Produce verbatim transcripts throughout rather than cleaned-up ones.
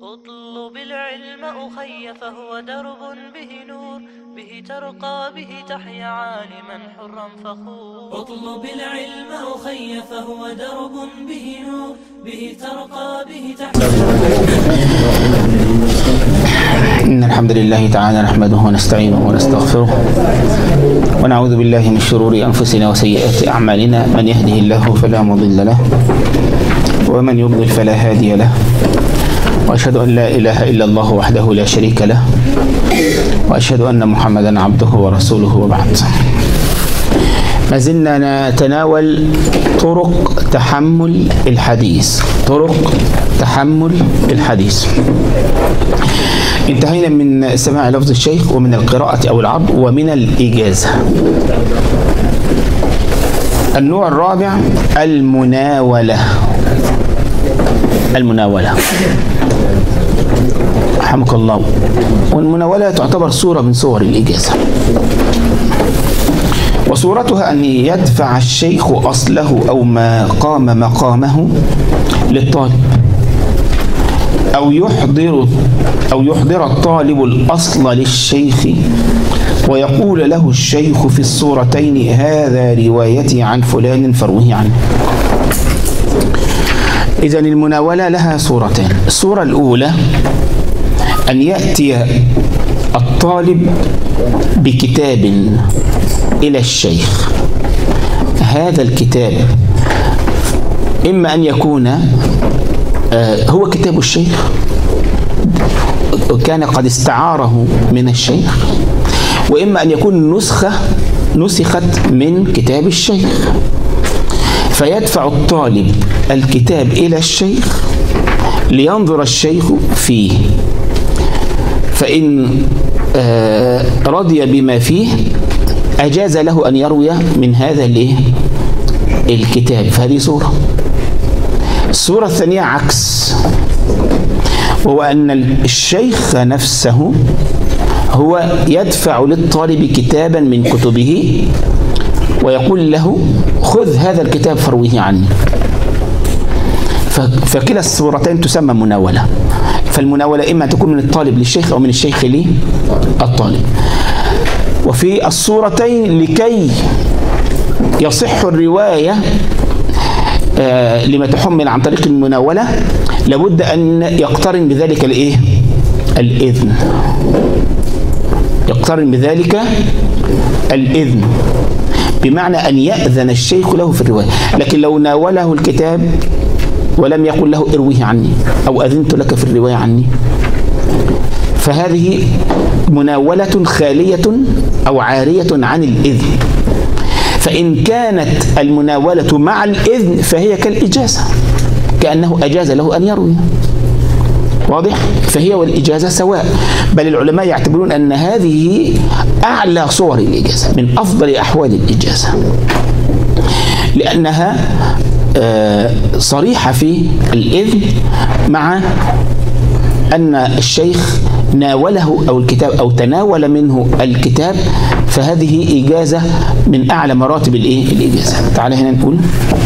اطلب العلم أخي فهو درب به نور، به ترقى به تحيا عالما حرا فخور. اطلب العلم أخي فهو درب به نور، به ترقى به تحيا. إن الحمد لله تعالى نحمده ونستعينه ونستغفره ونعوذ بالله من شرور أنفسنا وسيئات أعمالنا، من يهده الله فلا مضل له ومن يضلل فلا هادي له، وأشهد أن لا إله إلا الله وحده لا شريك له، وأشهد أن محمدا عبده ورسوله، وبعد. ما زلنا نتناول طرق تحمل الحديث طرق تحمل الحديث انتهينا من سماع لفظ الشيخ ومن القراءة أو العرض ومن الإجازة. النوع الرابع المناولة. المناولة رحمك الله. والمناولة تعتبر صورة من صور الإجازة، وصورتها أن يدفع الشيخ أصله أو ما قام مقامه للطالب، أو يحضر أو يحضر الطالب الأصل للشيخ ويقول له الشيخ في الصورتين: هذا روايتي عن فلان فروه عنه. إذن المناولة لها صورتين. الصورة الأولى أن يأتي الطالب بكتاب إلى الشيخ. هذا الكتاب إما أن يكون هو كتاب الشيخ كان قد استعاره من الشيخ، وإما أن يكون نسخة نسخت من كتاب الشيخ، فيدفع الطالب الكتاب إلى الشيخ لينظر الشيخ فيه، فإن رضي بما فيه أجاز له أن يروي من هذا الكتاب. فهذه صورة. الصورة الثانية عكس، وهو أن الشيخ نفسه هو يدفع للطالب كتابا من كتبه ويقول له: خذ هذا الكتاب فرويه عني. فكلا الصورتين تسمى مناولة. فالمناولة إما تكون من الطالب للشيخ أو من الشيخ للطالب. وفي الصورتين لكي يصح الرواية آه لما تحمل عن طريق المناولة لابد أن يقترن بذلك الإيه؟ الإذن. يقترن بذلك الإذن، بمعنى أن يأذن الشيخ له في الرواية. لكن لو ناوله الكتاب ولم يقل له ارويه عني أو أذنت لك في الرواية عني، فهذه مناولة خالية أو عارية عن الإذن. فإن كانت المناولة مع الإذن فهي كالإجازة، كأنه أجاز له أن يروي. واضح؟ فهي والإجازة سواء، بل العلماء يعتبرون أن هذه أعلى صور الإجازة، من أفضل أحوال الإجازة، لأنها صريحة في الإذن، مع أن الشيخ ناوله أو الكتاب أو تناول منه الكتاب، فهذه إجازة من أعلى مراتب الإيه؟ الإجازة. تعالى هنا نقول.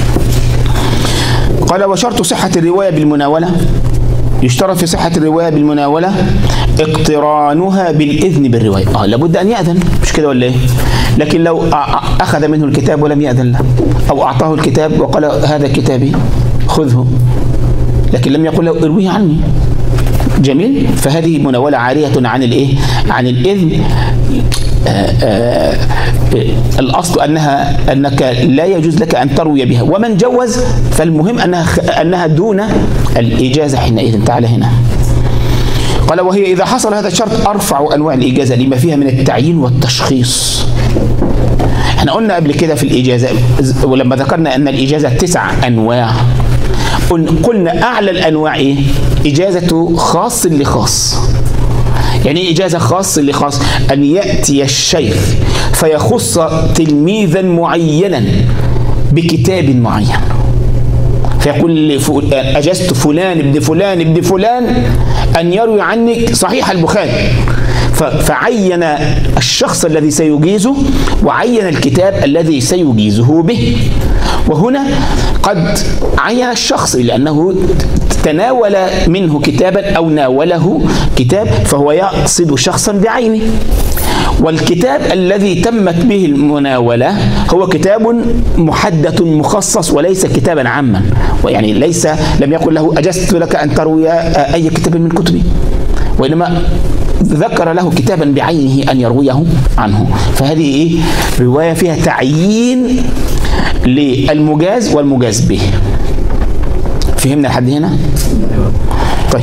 قال: وشرط صحة الرواية بالمناولة، يشترط في صحة الرواية بالمناولة اقترانها بالإذن بالرواية. آه لابد أن يأذن، مش كده ولا إيه؟ لكن لو أخذ منه الكتاب ولم يأذن له، أو أعطاه الكتاب وقال: هذا كتابي خذه، لكن لم يقل له ارويه عني، جميل، فهذه مناولة عارية عن الإيه؟ عن الإذن. آآ آآ الأصل أنها أنك لا يجوز لك أن تروي بها، ومن جوز فالمهم أنها أنها دون الإجازة حينئذ. تعالى هنا. قال: وهي إذا حصل هذا الشرط أرفع أنواع الإجازة لما فيها من التعيين والتشخيص. احنا قلنا قبل كده في الإجازة، ولما ذكرنا أن الإجازة تسع أنواع، قلنا أعلى الأنواع إيه؟ إجازة خاص لخاص. يعني إجازة خاص لخاص أن يأتي الشيخ فيخص تلميذا معينا بكتاب معين، فيقول: أجزت فلان ابن فلان ابن فلان أن يروي عنك صحيح البخاري، فعين الشخص الذي سيجيزه وعين الكتاب الذي سيجيزه به. وهنا قد عين الشخص لأنه تناول منه كتابا أو ناوله كتاب فهو يقصد شخصا بعينه. والكتاب الذي تمت به المناولة هو كتاب محدد مخصص وليس كتابا عاما، ويعني ليس لم يقل له أجزت لك أن تروي أي كتاب من كتبي، وإنما ذكر له كتابا بعينه أن يرويه عنه. فهذه إيه؟ رواية فيها تعيين للمجاز والمجاز به. فهمنا لحد هنا؟ طيب،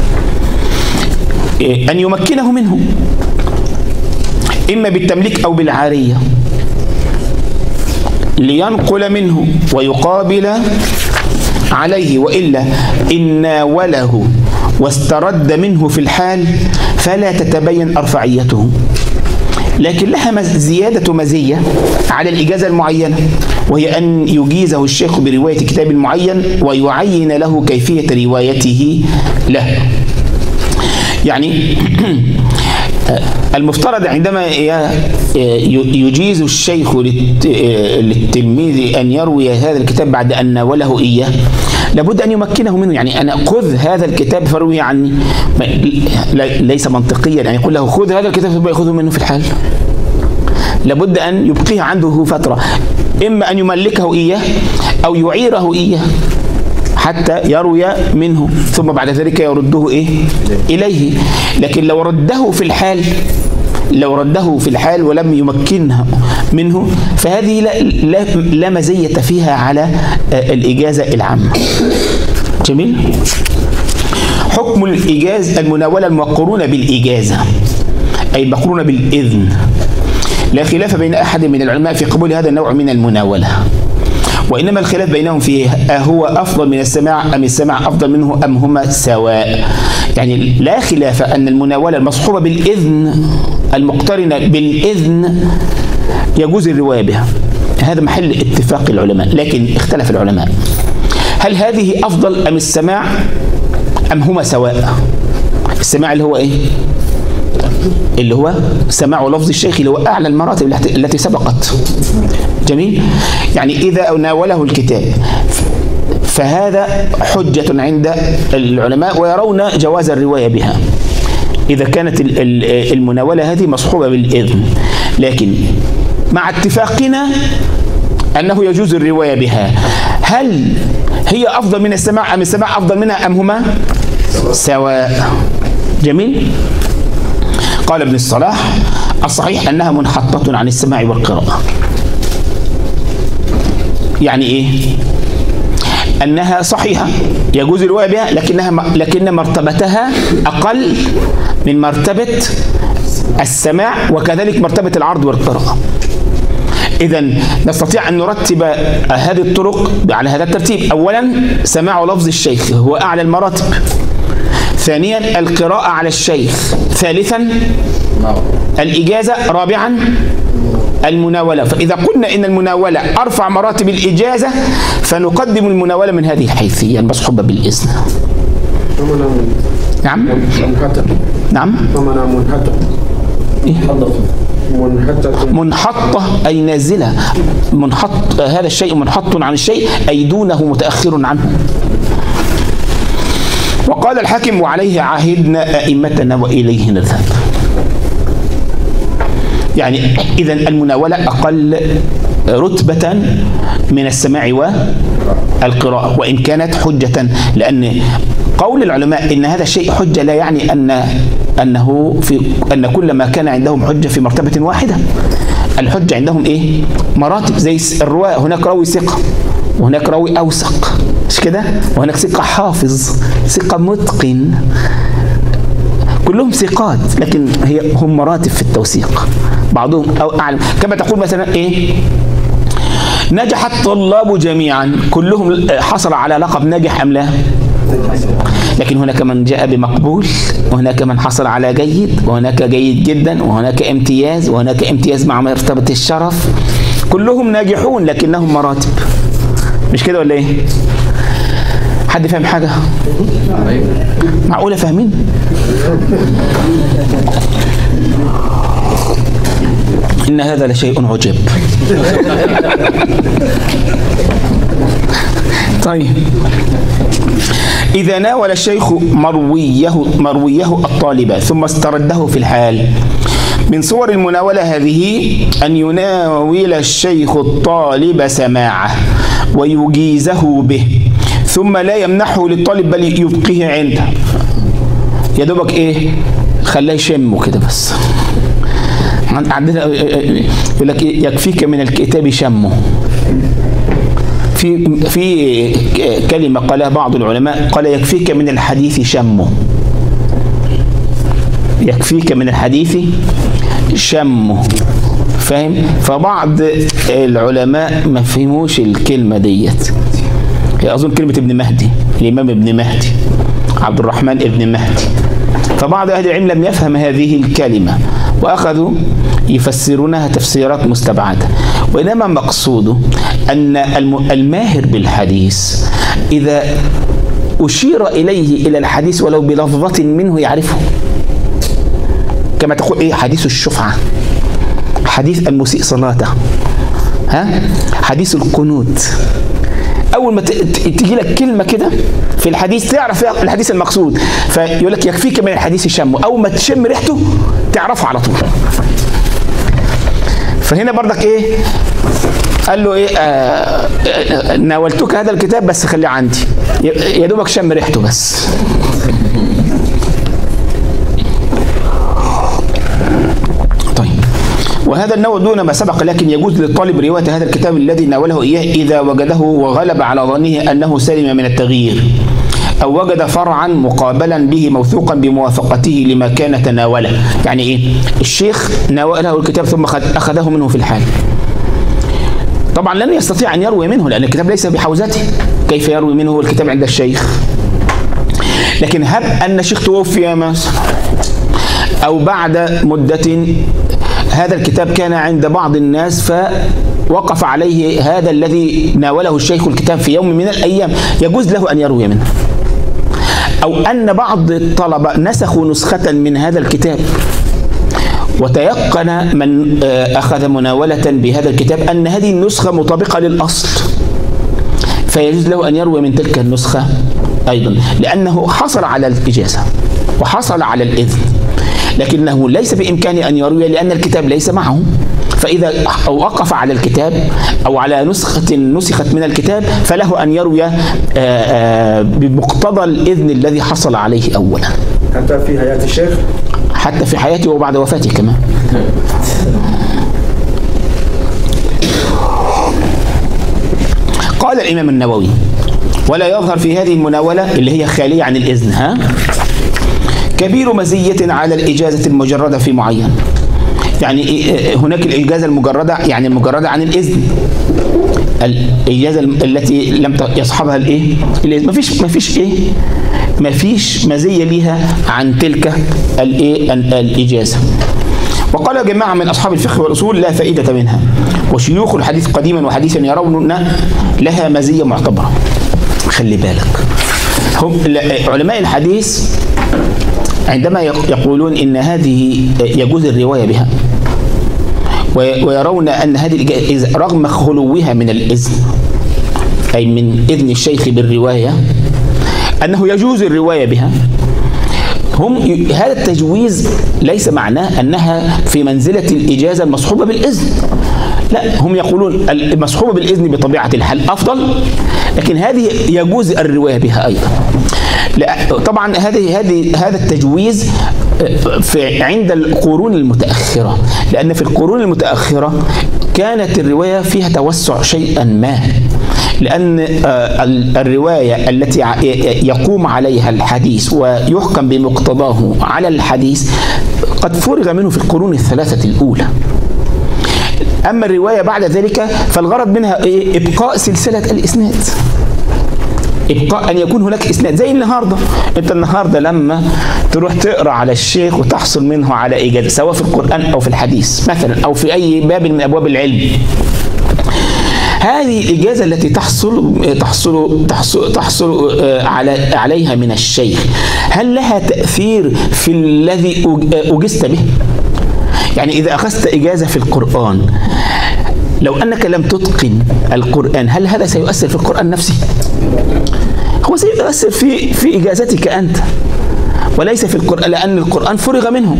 إيه؟ أن يمكنه منه إما بالتمليك أو بالعارية لينقل منه ويقابل عليه، وإلا إن ناوله واسترد منه في الحال فلا تتبين أرفعيته، لكن لها زيادة مزية على الإجازة المعينة، وهي أن يجيزه الشيخ برواية كتاب معين ويعين له كيفية روايته له. يعني المفترض عندما يجيز الشيخ للتلميذ أن يروي هذا الكتاب بعد أن ناوله إياه لابد أن يمكنه منه. يعني أنا خذ هذا الكتاب فروي عني، ليس منطقيا أن يقول له خذ هذا الكتاب فيأخذه منه في الحال. لابد أن يبقيه عنده فترة، إما أن يملكه إياه أو يعيره إياه حتى يروي منه، ثم بعد ذلك يرده إيه؟ إليه. لكن لو رده في الحال لو رده في الحال ولم يمكنه منه فهذه لا, لا, لا مزية فيها على الإجازة العامة. جميل. حكم الإجازة المناولة المقرونة بالإجازة أي المقرونة بالإذن، لا خلاف بين أحد من العلماء في قبول هذا النوع من المناولة، وإنما الخلاف بينهم فيه أهو أفضل من السماع أم السماع أفضل منه أم هما سواء. يعني لا خلاف أن المناولة المصحوبة بالإذن المقترنة بالإذن يجوز الرواية بها، هذا محل اتفاق العلماء، لكن اختلف العلماء هل هذه أفضل أم السماع أم هما سواء. السماع اللي هو إيه؟ اللي هو سماع لفظ الشيخ اللي هو أعلى المراتب التي سبقت. جميل. يعني إذا ناوله الكتاب فهذا حجة عند العلماء ويرون جواز الرواية بها إذا كانت المناولة هذه مصحوبة بالإذن، لكن مع اتفاقنا أنه يجوز الرواية بها. هل هي أفضل من السماع أم السماع أفضل منها أم هما سواء؟ جميل. قال ابن الصلاح الصحيح أنها منحطة عن السماع والقراءة. يعني إيه؟ أنها صحيحة يجوز الرواية بها، لكنها لكن مرتبتها أقل من مرتبة السماع وكذلك مرتبة العرض والقراءة. إذن نستطيع أن نرتب هذه الطرق على هذا الترتيب: أولا سماع لفظ الشيخ هو أعلى المراتب، ثانيا القراءة على الشيخ، ثالثا الإجازة، رابعا المناولة. فإذا قلنا إن المناولة أرفع مراتب الإجازة فنقدم المناولة من هذه الحيثية المصحوبة بالإذن. نعم نعم منحطة أي نازلة، منحط هذا الشيء منحط عن الشيء أي دونه متأخر عنه. وقال الحاكم وعليه عهدنا أئمتنا وإليه نذهب. يعني إذا المناولة أقل رتبة من السماع والقراءة وإن كانت حجة، لأن قول العلماء إن هذا الشيء حجة لا يعني أن أنه في أن كل ما كان عندهم حجة في مرتبة واحدة. الحجة عندهم إيه؟ مراتب، زي الرواة هناك راوي ثقة وهناك راوي أوثق، مش كده؟ وهناك ثقة حافظ، ثقة متقن، كلهم ثقات لكن هي هم مراتب في التوثيق، بعضهم أو أعلم. كما تقول مثلا إيه؟ نجح الطلاب جميعا، كلهم حصل على لقب ناجح أم لا؟ لكن هناك من جاء بمقبول، وهناك من حصل على جيد، وهناك جيد جدا، وهناك امتياز، وهناك امتياز مع مرتبة الشرف. كلهم ناجحون لكنهم مراتب، مش كده ولا ايه؟ حد فاهم حاجة؟ معقولة فاهمين؟ إن هذا لشيء عجب. طيب إذا ناول الشيخ مرويه مرويه الطالب ثم استرده في الحال. من صور المناولة هذه أن يناول الشيخ الطالب سماعه ويجيزه به ثم لا يمنحه للطالب بل يبقيه عنده. يا دوبك إيه؟ خلاه يشمه كده بس. عندنا يقول لك يكفيك من الكتاب شمه. في في كلمة قالها بعض العلماء، قال يكفيك من الحديث شمه. يكفيك من الحديث شمه، فاهم؟ فبعض العلماء ما فهموش الكلمة ديت. أظن كلمة ابن مهدي، الإمام ابن مهدي عبد الرحمن ابن مهدي. فبعض أهل العلم لم يفهم هذه الكلمة وأخذوا يفسرونها تفسيرات مستبعدة، وإنما مقصوده أن الماهر بالحديث إذا أشير إليه إلى الحديث ولو بلفظة منه يعرفه. كما تقول إيه حديث الشفعة، حديث المسيء صلاته، ها، حديث القنوت. أول ما تجي لك كلمة كده في الحديث تعرف الحديث المقصود. فيقول لك يكفيك من الحديث شمه، أول ما تشم ريحته تعرفه على طول. فهنا برضك إيه قال له إيه آه آه ناولتك هذا الكتاب بس خليه عندي، يا دوبك شم ريحته بس. طيب، وهذا النوع دون ما سبق، لكن يجوز للطالب رواية هذا الكتاب الذي ناوله إياه إذا وجده وغلب على ظنه أنه سلم من التغيير، أو وجد فرعا مقابلا به موثوقا بموافقته لما كان تناوله. يعني إيه؟ الشيخ ناوله الكتاب ثم أخذه منه في الحال. طبعا لن يستطيع أن يروي منه لأن الكتاب ليس بحوزته، كيف يروي منه الكتاب عند الشيخ؟ لكن هب أن الشيخ توفي مثلا أو بعد مدة هذا الكتاب كان عند بعض الناس فوقف عليه هذا الذي ناوله الشيخ الكتاب في يوم من الأيام، يجوز له أن يروي منه. أو أن بعض الطلبة نسخوا نسخة من هذا الكتاب وتيقن من أخذ مناولة بهذا الكتاب أن هذه النسخة مطابقة للأصل، فيجوز له أن يروي من تلك النسخة أيضا، لأنه حصل على الإجازة وحصل على الإذن، لكنه ليس بإمكانه أن يروي لأن الكتاب ليس معه. فإذا وقف على الكتاب أو على نسخة نسخت من الكتاب فله أن يروي بمقتضى الإذن الذي حصل عليه أولا، حتى في حياة الشيخ، حتى في حياته وبعد وفاته كمان. قال الإمام النووي: ولا يظهر في هذه المناولة اللي هي خالية عن الإذن ها كبير مزية على الإجازة المجردة في معين. يعني هناك الإجازة المجردة، يعني المجردة عن الإذن، الإجازة التي لم يصحبها الإيه؟ ما فيش ما فيش إيه؟ ما فيش مزية لها عن تلك الإيه؟ الإجازة. وقال جماعة من أصحاب الفقه والأصول لا فائدة منها، وشيوخ الحديث قديما وحديثا يرون لها مزية معتبرة. خلي بالك، هم علماء الحديث عندما يقولون إن هذه يجوز الرواية بها ويرون أن هذه الإجازة رغم خلوها من الإذن، أي من إذن الشيخ بالرواية، أنه يجوز الرواية بها. هم هذا التجويز ليس معناه أنها في منزلة الإجازة المصحوبة بالإذن، لا، هم يقولون المصحوبة بالإذن بطبيعة الحال أفضل، لكن هذه يجوز الرواية بها أيضا. لا طبعا هذه هذه هذا التجويز في عند القرون المتأخرة، لأن في القرون المتأخرة كانت الرواية فيها توسع شيئا ما، لأن الرواية التي يقوم عليها الحديث ويحكم بمقتضاه على الحديث قد فرغ منه في القرون الثلاثة الأولى. أما الرواية بعد ذلك فالغرض منها إيه؟ إبقاء سلسلة الإسناد، إبقاء أن يكون هناك إسناد. زي النهاردة، أنت النهاردة لما تروح تقرأ على الشيخ وتحصل منه على إجازة سواء في القرآن أو في الحديث مثلا أو في أي باب من أبواب العلم، هذه الإجازة التي تحصل تحصل تحصل, تحصل على عليها من الشيخ، هل لها تأثير في الذي أجزت به؟ يعني إذا أخذت إجازة في القرآن، لو أنك لم تتقن القرآن هل هذا سيؤثر في القرآن نفسه؟ هو سيؤثر في في إجازتك أنت وليس في القرآن، لأن القرآن فرغ منه.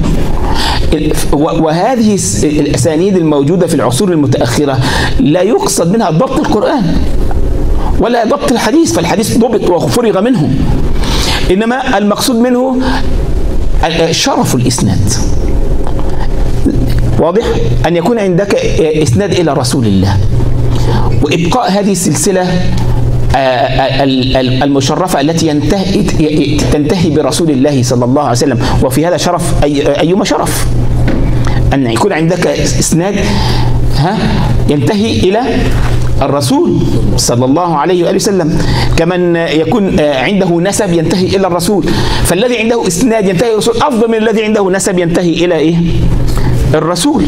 وهذه الأسانيد الموجودة في العصور المتأخرة لا يقصد منها ضبط القرآن ولا ضبط الحديث، فالحديث ضبط وفرغ منه، إنما المقصود منه شرف الإسناد. واضح؟ أن يكون عندك إسناد إلى رسول الله، وإبقاء هذه السلسلة المشرفة التي ينتهي تنتهي برسول الله صلى الله عليه وسلم، وفي هذا شرف أي أيما شرف أن يكون عندك إسناد ها ينتهي إلى الرسول صلى الله عليه وآله وسلم، كمن يكون عنده نسب ينتهي إلى الرسول، فالذي عنده إسناد ينتهي إلى الرسول أفضل من الذي عنده نسب ينتهي إلى إيه؟ الرسول.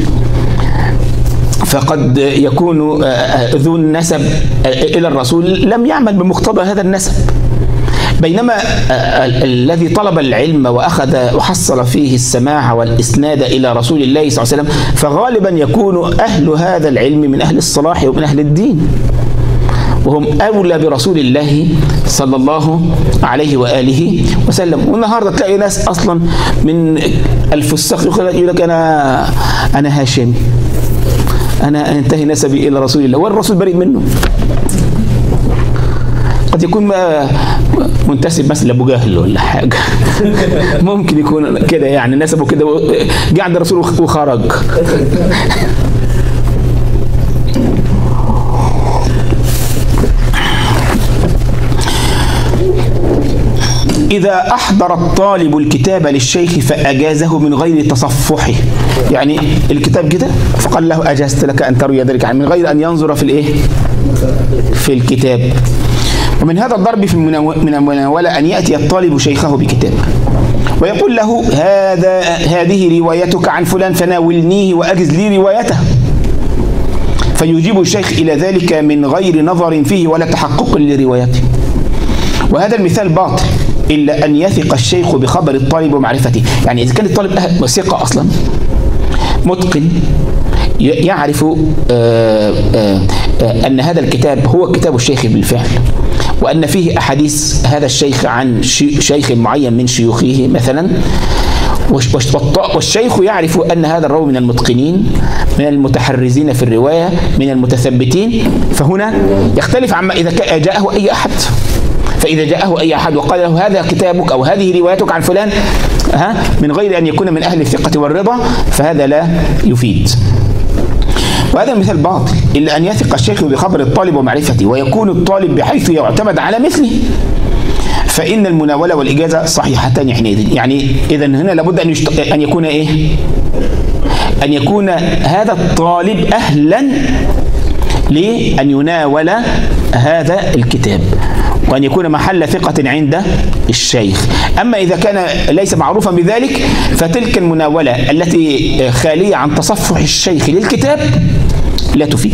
فقد يكون ذو النسب إلى الرسول لم يعمل بمقتضى هذا النسب، بينما الذي طلب العلم وأخذ وحصل فيه السماع والإسناد إلى رسول الله صلى الله عليه وسلم فغالبا يكون أهل هذا العلم من أهل الصلاح ومن أهل الدين، وهم أولى برسول الله صلى الله عليه وآله وسلم. والنهاردة تلاقي ناس أصلا من الفساق يقول لك أنا أنا هاشمي، أنا أنتهي نسبي إلى رسول الله، والرسول بريء منه. قد يكون منتسب مثلا لأبو جهل ولا حاجة ممكن يكون كده يعني نسبه كده، جه عند الرسول وخرج. إذا أحضر الطالب الكتاب للشيخ فأجازه من غير تصفحه، يعني الكتاب كده فقال له أجازت لك أن تروي ذلك عنه من غير أن ينظر في الإيه؟ في الكتاب. ومن هذا الضرب في من المناولة أن يأتي الطالب شيخه بكتاب ويقول له هذا هذه روايتك عن فلان فناولنيه وأجز لي روايته، فيجيب الشيخ إلى ذلك من غير نظر فيه ولا تحقق لروايته. وهذا المثال باطل إلا أن يثق الشيخ بخبر الطالب ومعرفته. يعني إذا كان الطالب ثقة أصلا متقن يعرف آآ آآ أن هذا الكتاب هو كتاب الشيخ بالفعل، وأن فيه أحاديث هذا الشيخ عن شيخ معين من شيوخه مثلا، والشيخ يعرف أن هذا الراوي من المتقنين من المتحرزين في الرواية من المتثبتين، فهنا يختلف عما إذا جاءه أي أحد. فإذا جاءه أي أحد وقال له هذا كتابك أو هذه روايتك عن فلان ها من غير أن يكون من أهل الثقة والرضا فهذا لا يفيد. وهذا المثال باطل إلا أن يثق الشيخ بخبر الطالب ومعرفته ويكون الطالب بحيث يعتمد على مثله، فإن المناولة والإجازة صحيحتان حينئذ. يعني إذا هنا لابد أن, يشت... أن يكون إيه؟ أن يكون هذا الطالب أهلا لأن يناول هذا الكتاب وأن يكون محل ثقة عند الشيخ. أما إذا كان ليس معروفا بذلك فتلك المناولة التي خالية عن تصفح الشيخ للكتاب لا تفيد.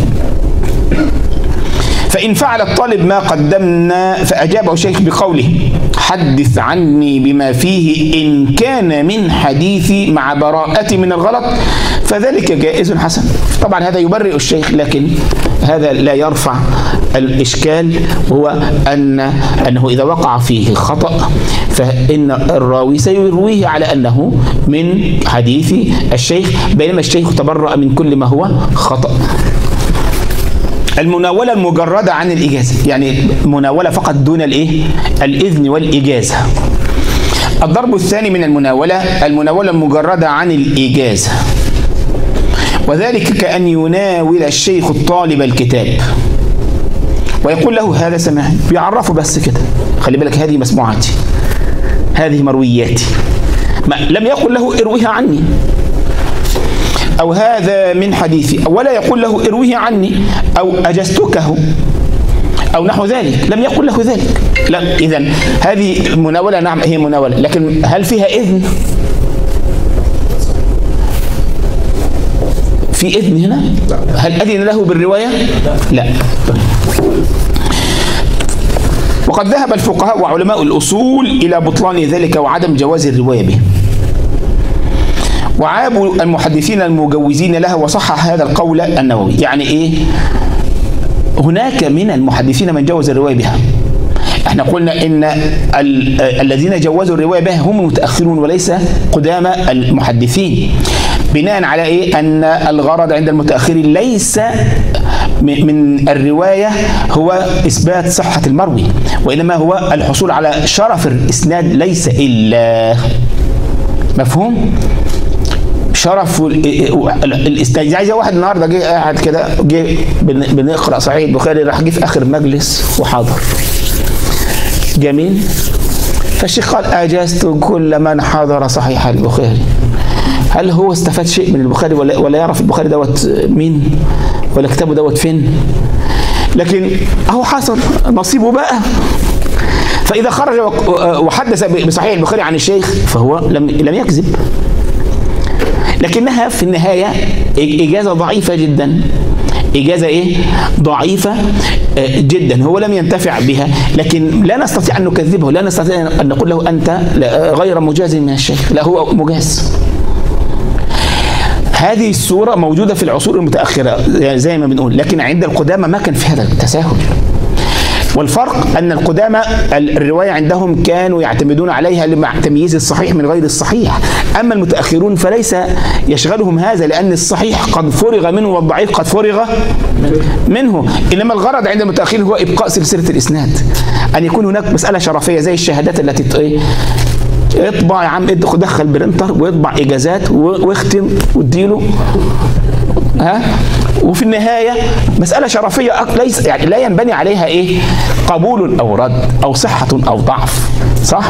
فإن فعل الطالب ما قدمنا فأجابه الشيخ بقوله حدث عني بما فيه إن كان من حديثي مع براءتي من الغلط فذلك جائز حسن. طبعا هذا يبرئ الشيخ، لكن هذا لا يرفع الإشكال، وهو أن أنه إذا وقع فيه خطأ فإن الراوي سيرويه على أنه من حديث الشيخ، بينما الشيخ تبرأ من كل ما هو خطأ. المناولة المجردة عن الإجازة، يعني مناولة فقط دون الإيه؟ الإذن والإجازة. الضرب الثاني من المناولة المناولة المجردة عن الإجازة، وذلك كأن يناول الشيخ الطالب الكتاب ويقول له هذا سماعي، بيعرفه بس كده، خلي بالك هذه مسموعاتي هذه مروياتي، ما لم يقل له ارويها عني أو هذا من حديثي، ولا يقول له ارويه عني أو أجزتكه أو نحو ذلك، لم يقل له ذلك. لا، إذن هذه مناولة، نعم هي مناولة، لكن هل فيها إذن؟ في إذن هنا؟ هل أذن له بالرواية؟ لا. وقد ذهب الفقهاء وعلماء الأصول إلى بطلان ذلك وعدم جواز الرواية به، وعابوا المحدثين المجوزين لها، وصحح هذا القول النووي. يعني إيه؟ هناك من المحدثين من جوز الرواية بها، احنا قلنا ان ال الذين جوزوا الروايه بها هم المتاخرون وليس قدامى المحدثين، بناء على ايه؟ ان الغرض عند المتاخرين ليس من الروايه هو اثبات صحه المروي، وانما هو الحصول على شرف الاسناد ليس الا. مفهوم؟ شرف الاسناد. عايز واحد النهارده جه قاعد كده، جه بنقرا صحيح البخاري، راح جه في اخر مجلس وحاضر. جميل. فالشيخ قال اجازت كل من حضر صحيح البخاري. هل هو استفاد شيء من البخاري ولا ولا يعرف البخاري دوت مين ولا كتابه دوت فين؟ لكن اهو حصل نصيبه بقى. فاذا خرج وحدث بصحيح البخاري عن الشيخ فهو لم لم يكذب، لكنها في النهايه اجازه ضعيفه جدا. إجازة إيه؟ ضعيفة جدا، هو لم ينتفع بها، لكن لا نستطيع أن نكذبه، لا نستطيع أن نقول له أنت غير مجاز من الشيخ، لا هو مجاز. هذه الصورة موجودة في العصور المتأخرة يعني زي ما بنقول، لكن عند القدامى ما كان في هذا التساهل. والفرق أن القدامى الرواية عندهم كانوا يعتمدون عليها لتمييز الصحيح من غير الصحيح، أما المتأخرون فليس يشغلهم هذا، لأن الصحيح قد فرغ منه والضعيف قد فرغ منه. إنما الغرض عند المتأخرين هو إبقاء سلسلة الإسناد، أن يكون هناك مسألة شرفية زي الشهادات التي اطبع يا عم، دخل برنتر واطبع إجازات واختم واديله، ها؟ وفي النهاية مسألة شرفية ليس يعني لا ينبني عليها إيه؟ قبول أو رد أو صحة أو ضعف، صح؟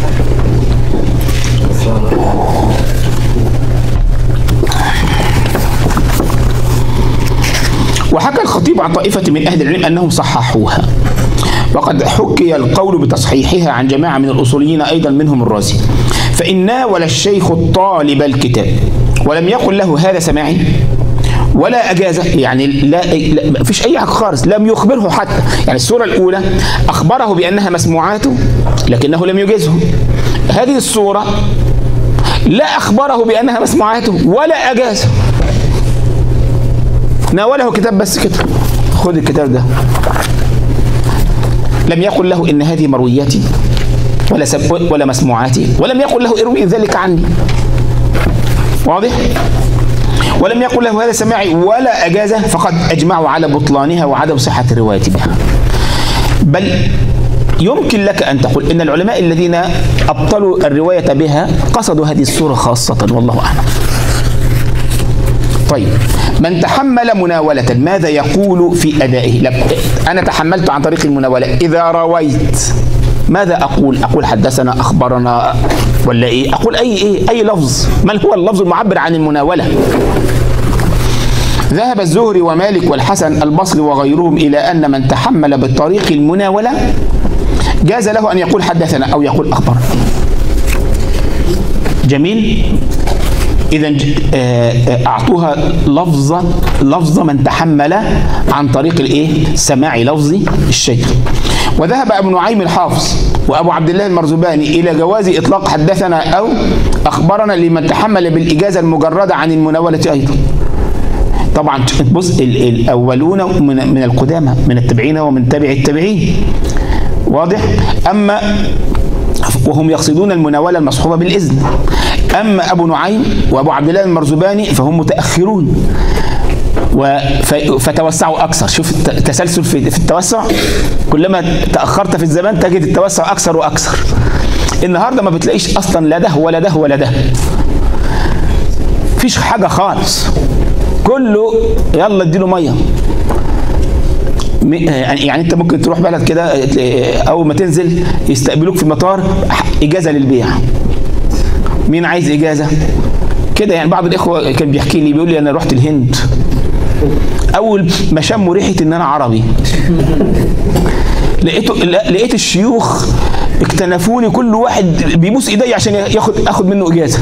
وحكى الخطيب عن طائفة من أهل العلم أنهم صححوها، وقد حكي القول بتصحيحها عن جماعة من الأصوليين أيضا منهم الرازي. فإن ناول الشيخ الطالب الكتاب ولم يقل له هذا سماعي ولا أجازه، يعني لا, لا فيش أي حاجة خالص، لم يخبره حتى. يعني السورة الأولى أخبره بأنها مسموعاته لكنه لم يجزه. هذه السورة لا أخبره بأنها مسموعاته ولا أجازه، ناوله كتاب بس كده، خذ الكتاب ده. لم يقل له إن هذه مروياتي ولا سب ولا مسموعاتي، ولم يقل له اروي ذلك عني. واضح؟ ولم يقل له هذا سماعي ولا أجازه، فقد أجمعوا على بطلانها وعدم صحة الرواية بها. بل يمكن لك أن تقول إن العلماء الذين أبطلوا الرواية بها قصدوا هذه الصورة خاصة، والله أعلم. طيب، من تحمل مناولة ماذا يقول في أدائه؟ أنا تحملت عن طريق المناولة، إذا رويت ماذا أقول؟ أقول حدثنا، أخبرنا، ولا إيه؟ أقول أي إيه؟ أي لفظ؟ من هو اللفظ المعبر عن المناولة؟ ذهب الزهري ومالك والحسن البصري وغيرهم إلى أن من تحمل بالطريق المناولة جاز له أن يقول حدثنا أو يقول أخبرنا. جميل؟ إذا أعطوها لفظة لفظة من تحمل عن طريق الإيه؟ سماع لفظ الشيخ. وذهب ابن نعيم الحافظ وأبو عبد الله المرزباني إلى جواز إطلاق حدثنا أو أخبرنا لمن تحمل بالإجازة المجردة عن المناولة أيضا. طبعا بص، الأولون من من القدامى من التابعين ومن تابع التابعين، واضح؟ أما وهم يقصدون المناولة المصحوبة بالإذن. أما أبو نعيم وأبو عبد الله المرزباني فهم متأخرون فتوسعوا أكثر. شوف التسلسل في التوسع، كلما تأخرت في الزمان تجد التوسع أكثر وأكثر. النهاردة ما بتلاقيش أصلا لا ده ولا ده ولا ده، فيش حاجة خالص، كله يلا اديله مية. يعني انت ممكن تروح بلد كده اول ما تنزل يستقبلوك في المطار اجازه للبيع. مين عايز اجازه كده؟ يعني بعض الاخوه كان بيحكي لي، بيقول لي انا رحت الهند، اول ما شموا ريحه ان انا عربي لقيت لقيت الشيوخ اكتنفوني، كل واحد بيبوس ايدي عشان ياخد اخد منه اجازه.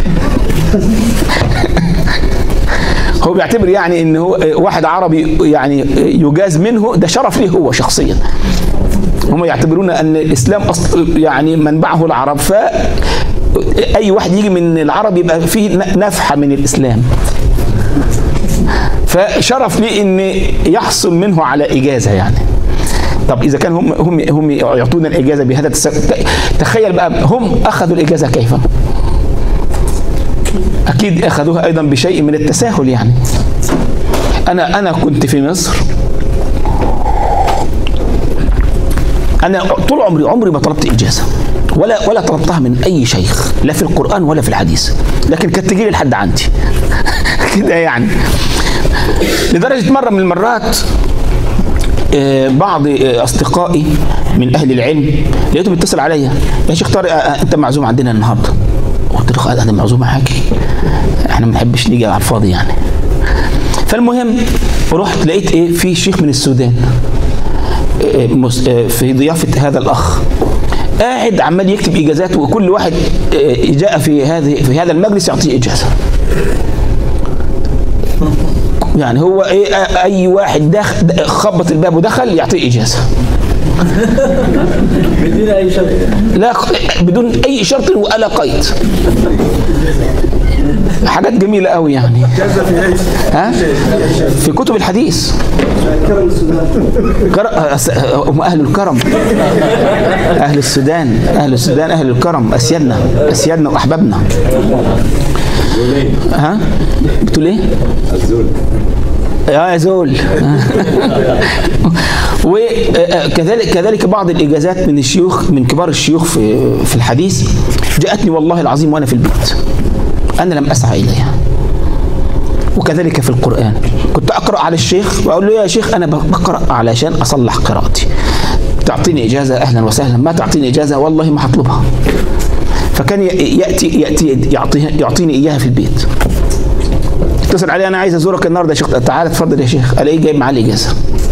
هو بيعتبر يعني ان هو واحد عربي يعني يجاز منه ده شرف ليه هو شخصيا. هم يعتبرون ان الاسلام اصل يعني منبعه العرب، ف اي واحد يجي من العرب يبقى فيه نفحه من الاسلام، فشرف ليه ان يحصل منه على اجازه يعني. طب إذا كان هم هم هم يعطون الإجازة بهذا التساهل، تخيل بقى هم أخذوا الإجازة كيف؟ أكيد أخذوها أيضا بشيء من التساهل. يعني أنا أنا كنت في مصر، أنا طول عمري عمري ما طلبت إجازة ولا ولا طلبتها من أي شيخ، لا في القرآن ولا في الحديث، لكن كانت تجي لي لحد عندي كده يعني. لدرجة مرة من المرات بعض أصدقائي من أهل العلم لقيته بيتصل عليا، يا شيخ طارق أنت معزوم عندنا النهارده. قلت له أنا معزوم حاجي، إحنا ما بنحبش نيجي على الفاضي يعني. فالمهم رحت لقيت إيه في شيخ من السودان في ضيافة هذا الأخ، قاعد عمال يكتب إجازات، وكل واحد جاء في هذه في هذا المجلس يعطيه إجازة. يعني هو ايه، اي واحد دخل خبط الباب ودخل يعطيه اجازه بدون اي شرط، لا بدون اي شرط ولا قيد. حاجات جميله قوي يعني. ها في كتب الحديث هم اهل الكرم، اهل السودان، اهل السودان اهل الكرم، اسيادنا اسيادنا واحبابنا. ها بتقول ايه؟ الزول يا زول. وكذلك كذلك بعض الاجازات من الشيوخ، من كبار الشيوخ في في الحديث جاءتني والله العظيم وانا في البيت، انا لم اسعى اليها. وكذلك في القرآن كنت اقرا على الشيخ واقول له يا شيخ انا بقرا علشان اصلح قراءتي، تعطيني اجازه اهلا وسهلا، ما تعطيني اجازه والله ما هطلبها. فكان ياتي ياتي يعطيه يعطيني اياها في البيت. اتصل علي انا عايز ازورك النهارده يا شيخ، تعالى اتفضل يا شيخ، الاقيه جايب معاه الاجازه.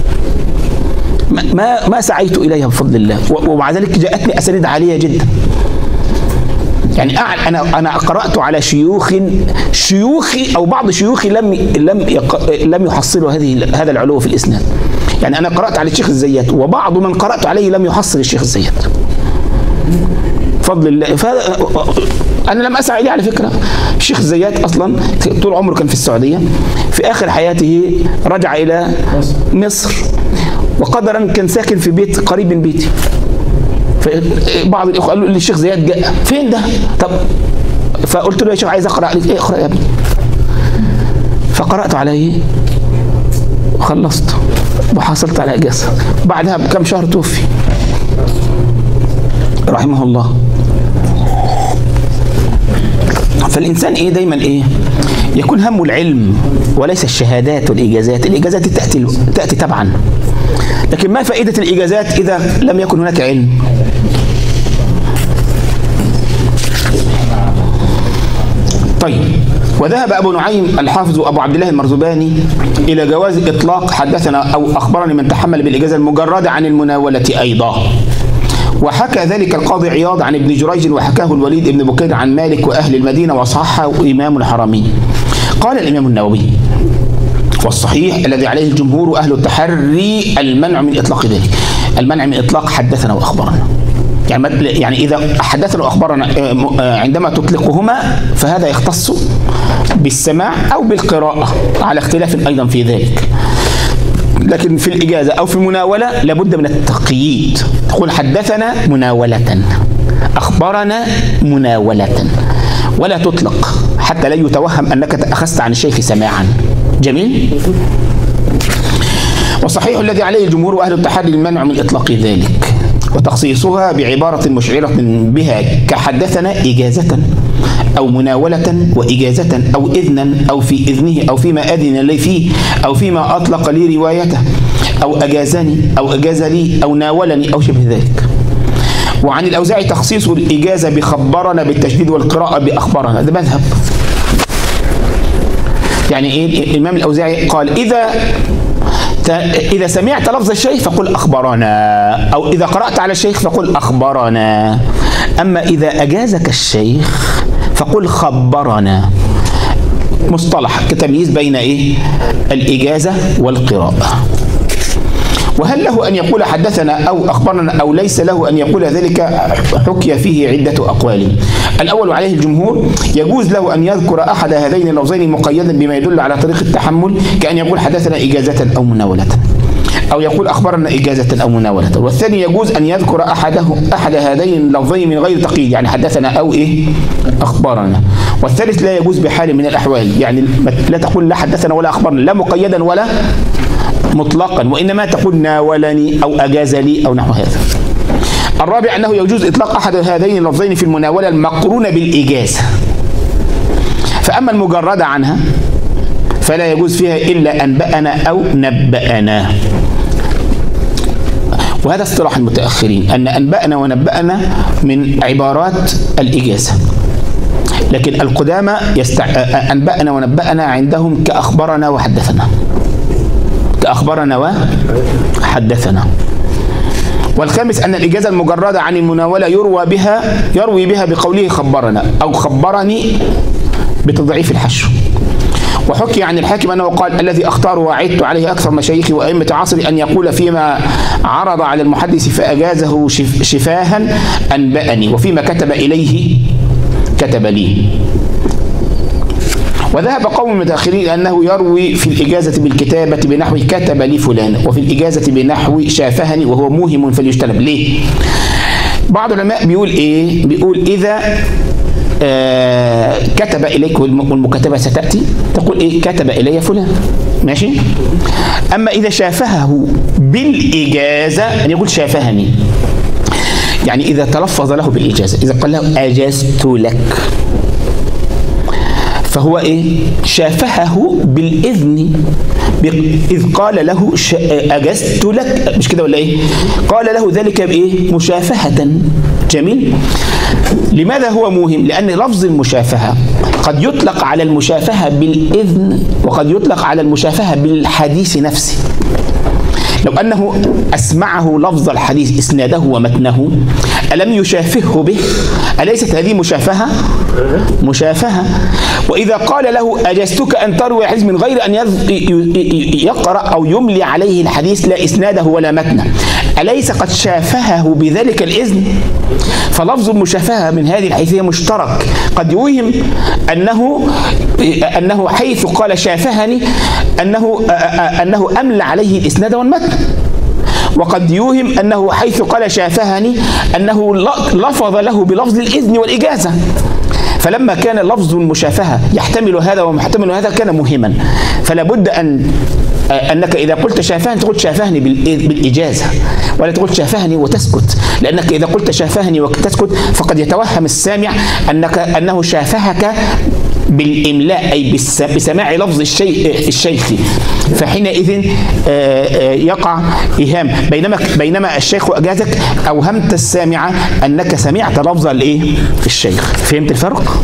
ما ما سعيت اليها بفضل الله، ومع ذلك جاءتني اسانيد عاليه جدا. يعني انا انا قرات على شيوخ شيوخي او بعض شيوخي لم لم لم يحصلوا هذه هذا العلو في الاسناد. يعني انا قرات على الشيخ الزيات، وبعض من قرات عليه لم يحصل الشيخ الزيات بفضل الله. ف انا لم اسعى اليه على فكره. الشيخ الزيات اصلا طول عمره كان في السعوديه، في اخر حياته رجع الى مصر، وقدرا كان ساكن في بيت قريب من بيتي. فبعض الاخوه قالوا لي الشيخ زياد جاء فين ده؟ طب فقلت له يا شيخ عايز اقرا عليك. ايه اقرا يا ابني. فقرات عليه وخلصت وحصلت على اجازه. بعدها بكم شهر توفي رحمه الله. فالإنسان إيه دايما إيه يكون همه العلم وليس الشهادات والإجازات. الإجازات تأتي تأتي تبعا، لكن ما فائدة الإجازات إذا لم يكن هناك علم؟ طيب، وذهب أبو نعيم الحافظ أبو عبد الله المرزباني إلى جواز إطلاق حدثنا أو أخبرني من تحمل بالإجازة المجردة عن المناولة أيضا. وحكى ذلك القاضي عياض عن ابن جريج، وحكاه الوليد بن بكير عن مالك وأهل المدينة، وصححه إمام الحرمين. قال الإمام النووي: والصحيح الذي عليه الجمهور أهل التحري المنع من إطلاق ذلك، المنع من إطلاق حدثنا وأخبرنا. يعني يعني إذا حدثنا وأخبرنا عندما تطلقهما فهذا يختص بالسماع أو بالقراءة على اختلاف أيضا في ذلك. لكن في الإجازة أو في المناولة لابد من التقييد، تقول حدثنا مناولة، أخبرنا مناولة، ولا تطلق حتى لا يتوهم أنك أخذت عن الشيخ سماعا. جميل؟ والصحيح الذي عليه الجمهور وأهل التحري المنع من إطلاق ذلك، وتخصيصها بعبارة مشعرة بها كحدثنا إجازة أو مناولة وإجازة أو إذنا أو في إذنه أو فيما أذن لي فيه أو فيما أطلق لي روايته أو أجازني أو أجاز لي أو ناولني أو شبه ذلك. وعن الأوزاعي تخصيص الإجازة بخبرنا بالتشديد والقراءة بأخبرنا، ده مذهب. يعني إيه؟ الإمام الأوزاعي قال إذا إذا سمعت لفظ الشيخ فقل أخبرنا، أو إذا قرأت على الشيخ فقل أخبرنا، أما إذا أجازك الشيخ فقل خبرنا. مصطلح كتمييز بين إيه؟ الإجازة والقراءة. وهل له أن يقول حدثنا أو أخبرنا أو ليس له أن يقول ذلك؟ حكي فيه عدة أقوال. الأول عليه الجمهور يجوز له أن يذكر أحد هذين اللفظين مقيدا بما يدل على طريق التحمل، كأن يقول حدثنا إجازة أو مناولة. أو يقول أخبرنا إجازة أو مناولة. والثاني يجوز أن يذكر أحده أحد هذين اللفظين من غير تقييد، يعني حدثنا أو إيه أخبرنا. والثالث لا يجوز بحال من الأحوال، يعني لا تقول لا حدثنا ولا أخبرنا، لا مقيدا ولا مطلقا، وإنما تقول ناولني أو أجاز لي أو نحو هذا. الرابع أنه يجوز إطلاق أحد هذين اللفظين في المناولة المقرونة بالإجازة، فأما المجردة عنها فلا يجوز فيها إلا أنبأنا أو نبأنا. وهذا اصطلاح المتأخرين، أن أنبأنا ونبأنا من عبارات الإجازة، لكن القدامى يستع... أنبأنا ونبأنا عندهم كأخبرنا وحدثنا، كأخبرنا وحدثنا. والخامس أن الإجازة المجردة عن المناولة يروى بها يروي بها بقوله خبرنا أو خبرني بتضعيف الحشو. وحكي عن الحاكم أنه قال: الذي أختار وعدت عليه أكثر مشايخي وأئمة عصري أن يقول فيما عرض على المحدث فأجازه شفاها أنبأني، وفيما كتب إليه كتب لي. وذهب قوم المتأخرين أنه يروي في الإجازة بالكتابة بنحو كتب لي فلان، وفي الإجازة بنحو شافهني، وهو موهم فليجتنب. ليه؟ بعض العلماء بيقول إيه؟ بيقول إذا آه كتب إليك والمكاتبة ستأتي تقول إيه؟ كتب إلي فلان، ماشي؟ أما إذا شافهه بالإجازة أن يقول شافهني، يعني إذا تلفظ له بالإجازة، إذا قال له أجزت لك، فهو إيه؟ شافهه بالإذن، إذ قال له أجزت لك، مش كده ولا إيه؟ قال له ذلك بإيه؟ مشافهة. جميل. لماذا هو موهم؟ لأن لفظ المشافهة قد يطلق على المشافهة بالإذن، وقد يطلق على المشافهة بالحديث نفسه. لو أنه أسمعه لفظ الحديث إسناده ومتنه ألم يشافهه به؟ أليست هذه مشافهة؟ مشافهة. وإذا قال له أجزتك أن تروي الحديث من غير أن يقرأ أو يملي عليه الحديث لا إسناده ولا متنه، أليس قد شافهه بذلك الإذن؟ فلفظ المشافهة من هذه الحيثية مشترك، قد يوهم أنه أنه حيث قال شافهني أنه أنه أملى عليه الإسناد والمتن، وقد يوهم أنه حيث قال شافهني أنه لفظ له بلفظ الإذن والإجازة. فلما كان لفظ المشافهة يحتمل هذا ومحتمل هذا كان مهما، فلا بد أن أنك إذا قلت شافهني تقول شافهني بالإجازة، ولا تقول شافهني وتسكت، لأنك إذا قلت شافهني وتسكت فقد يتوهم السامع أنك أنه شافهك بالإملاء أي بسماع لفظ الشيخ، فحينئذ يقع إيهام، بينما بينما الشيخ أجازك أوهمت السامع أنك سمعت لفظ الإيه؟ الشيخ. فهمت الفرق؟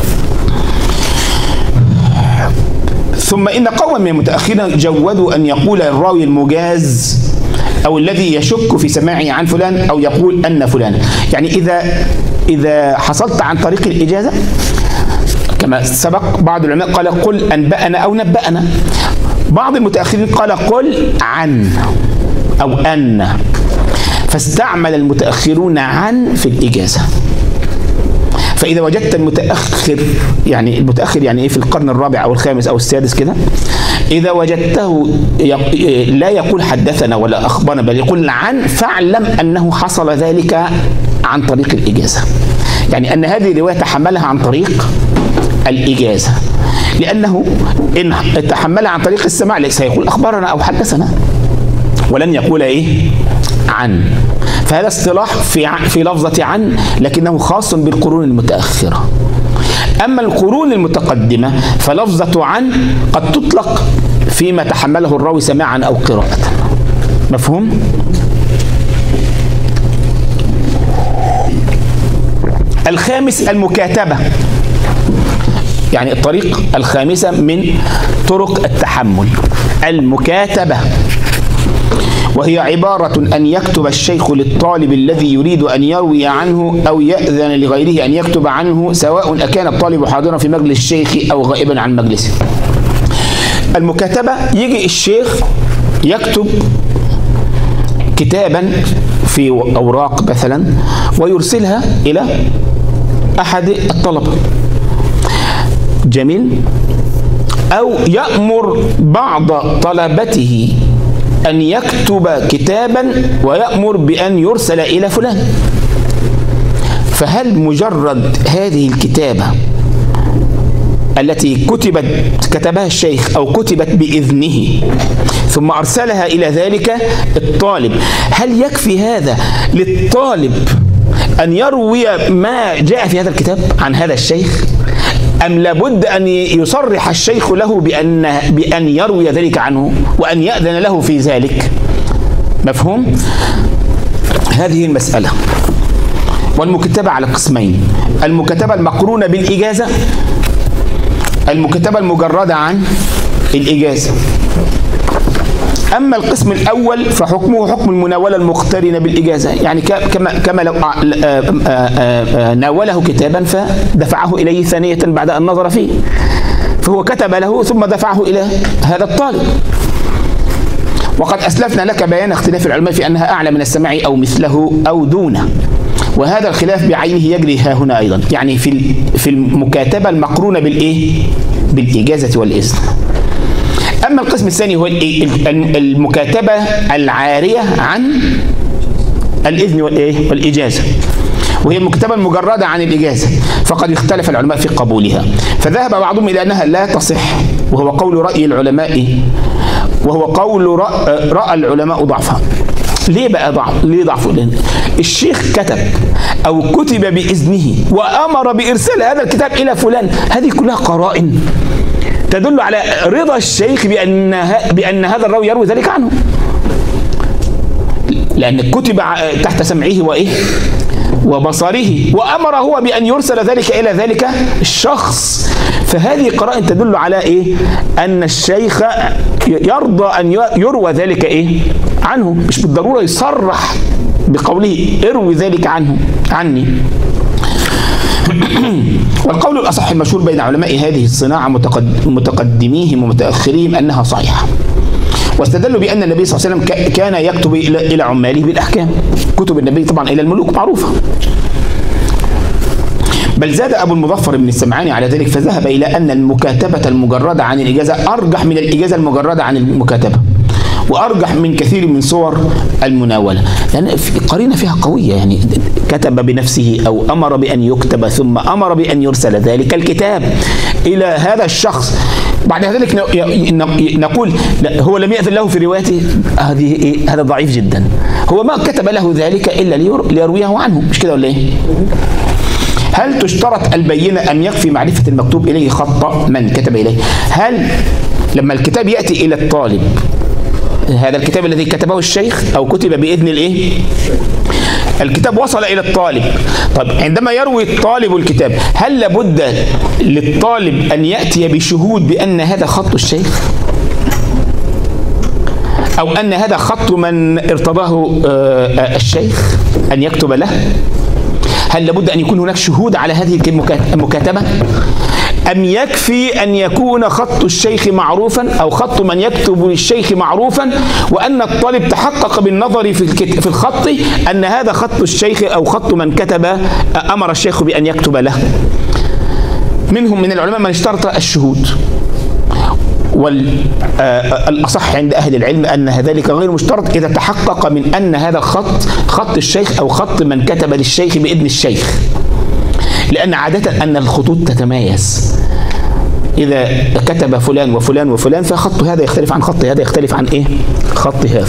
ثم إن قوما من المتأخرين جودوا أن يقول الراوي المجاز أو الذي يشك في سماعه عن فلان، أو يقول أن فلان، يعني إذا إذا حصلت عن طريق الإجازة كما سبق بعض العلماء قال قل أنبأنا أو نبأنا، بعض المتأخرين قال قل عن أو أن، فاستعمل المتأخرون عن في الإجازة. فإذا وجدت المتأخر، يعني المتأخر يعني إيه في القرن الرابع أو الخامس أو السادس كده، إذا وجدته لا يقول حدثنا ولا أخبرنا بل يقول عن، فاعلم أنه حصل ذلك عن طريق الإجازة، يعني أن هذه الرواية تحملها عن طريق الإجازة، لأنه إن تحملها عن طريق السماع ليس يقول أخبرنا أو حدثنا، ولن يقول إيه عن. فهذا اصطلاح في في لفظة عن، لكنه خاص بالقرون المتأخرة. أما القرون المتقدمة فلفظة عن قد تطلق فيما تحمله الراوي سماعا أو قراءة. مفهوم؟ الخامس المكاتبة، يعني الطريق الخامسة من طرق التحمل، المكاتبة، وهي عبارة أن يكتب الشيخ للطالب الذي يريد أن يروي عنه أو يأذن لغيره أن يكتب عنه، سواء أكان الطالب حاضرا في مجلس الشيخ أو غائبا عن مجلسه. المكاتبة يجي الشيخ يكتب كتابا في أوراق مثلا ويرسلها إلى أحد الطلبة، جميل، أو يأمر بعض طلبته أن يكتب كتابا ويأمر بأن يرسل إلى فلان، فهل مجرد هذه الكتابة التي كتبت كتبها الشيخ أو كتبت بإذنه ثم أرسلها إلى ذلك الطالب، هل يكفي هذا للطالب أن يروي ما جاء في هذا الكتاب عن هذا الشيخ، أم لابد أن يصرح الشيخ له بأن بأن يروي ذلك عنه وأن يأذن له في ذلك؟ مفهوم؟ هذه المسألة. والمكتبة على قسمين: المكتبة المقرونة بالإجازة، المكتبة المجردة عن الإجازة. أما القسم الأول فحكمه حكم المناولة المقترنة بالإجازة، يعني كما كما لو ناوله كتابا فدفعه إليه ثانية بعد أن نظر فيه، فهو كتب له ثم دفعه إلى هذا الطالب. وقد أسلفنا لك بيان اختلاف العلماء في أنها أعلى من السماع أو مثله أو دونه، وهذا الخلاف بعينه يجري ها هنا أيضا، يعني في في المكاتبة المقرونة بالإيه؟ بالإجازة والإذن. أما القسم الثاني هو المكاتبة العارية عن الإذن والإيه؟ والإجازة، وهي المكتبة المجردة عن الإجازة، فقد اختلف العلماء في قبولها، فذهب بعضهم إلى أنها لا تصح، وهو قول رأي العلماء وهو قول رأى العلماء ضعفها. ليه بقى ضعف؟ ليه ضعف؟ لأن الشيخ كتب أو كتب بإذنه وأمر بإرسال هذا الكتاب إلى فلان، هذه كلها قرائن تدل على رضا الشيخ بأن بأن هذا الراوي يروي ذلك عنه، لأن كتب تحت سمعه وإيه؟ وبصره، وأمر هو بأن يرسل ذلك إلى ذلك الشخص، فهذه قرائن تدل على إيه؟ أن الشيخ يرضى أن يروى ذلك إيه؟ عنه، مش بالضرورة يصرح بقوله اروي ذلك عنه عني. والقول الأصح المشهور بين علماء هذه الصناعة متقدميهم ومتأخريهم أنها صحيحة، واستدلوا بأن النبي صلى الله عليه وسلم كان يكتب إلى عماله بالأحكام، كتب النبي طبعا إلى الملوك معروفة. بل زاد أبو المظفر بن السمعاني على ذلك، فذهب إلى أن المكاتبة المجردة عن الإجازة أرجح من الإجازة المجردة عن المكاتبة، وأرجح من كثير من صور المناولة، لأن يعني قرينة فيها قوية، يعني كتب بنفسه أو أمر بأن يكتب ثم أمر بأن يرسل ذلك الكتاب إلى هذا الشخص، بعد ذلك نقول لا هو لم يأذن له في روايته، هذه هذا ضعيف جدا، هو ما كتب له ذلك إلا ليرويه عنه، مش كده ولا إيه؟ هل تشترط البينة أم يكفي معرفة المكتوب إليه خطأ من كتب إليه؟ هل لما الكتاب يأتي إلى الطالب، هذا الكتاب الذي كتبه الشيخ أو كتب بإذن الإيه؟ الكتاب وصل إلى الطالب، طب عندما يروي الطالب الكتاب هل لابد للطالب أن يأتي بشهود بأن هذا خط الشيخ أو أن هذا خط من ارتضاه الشيخ أن يكتب له؟ هل لابد أن يكون هناك شهود على هذه المكاتبة؟ أم يكفي أن يكون خط الشيخ معروفا أو خط من يكتب للشيخ معروفا، وأن الطالب تحقق بالنظر في الخط أن هذا خط الشيخ أو خط من كتب أمر الشيخ بأن يكتب له؟ منهم من العلماء من اشترط الشهود، والأصح عند أهل العلم أن ذلك غير مشترط إذا تحقق من أن هذا الخط خط الشيخ أو خط من كتب للشيخ بإذن الشيخ، لأن عادة أن الخطوط تتمايز، إذا كتب فلان وفلان وفلان فخط هذا يختلف عن خط هذا يختلف عن إيه؟ خط هذا.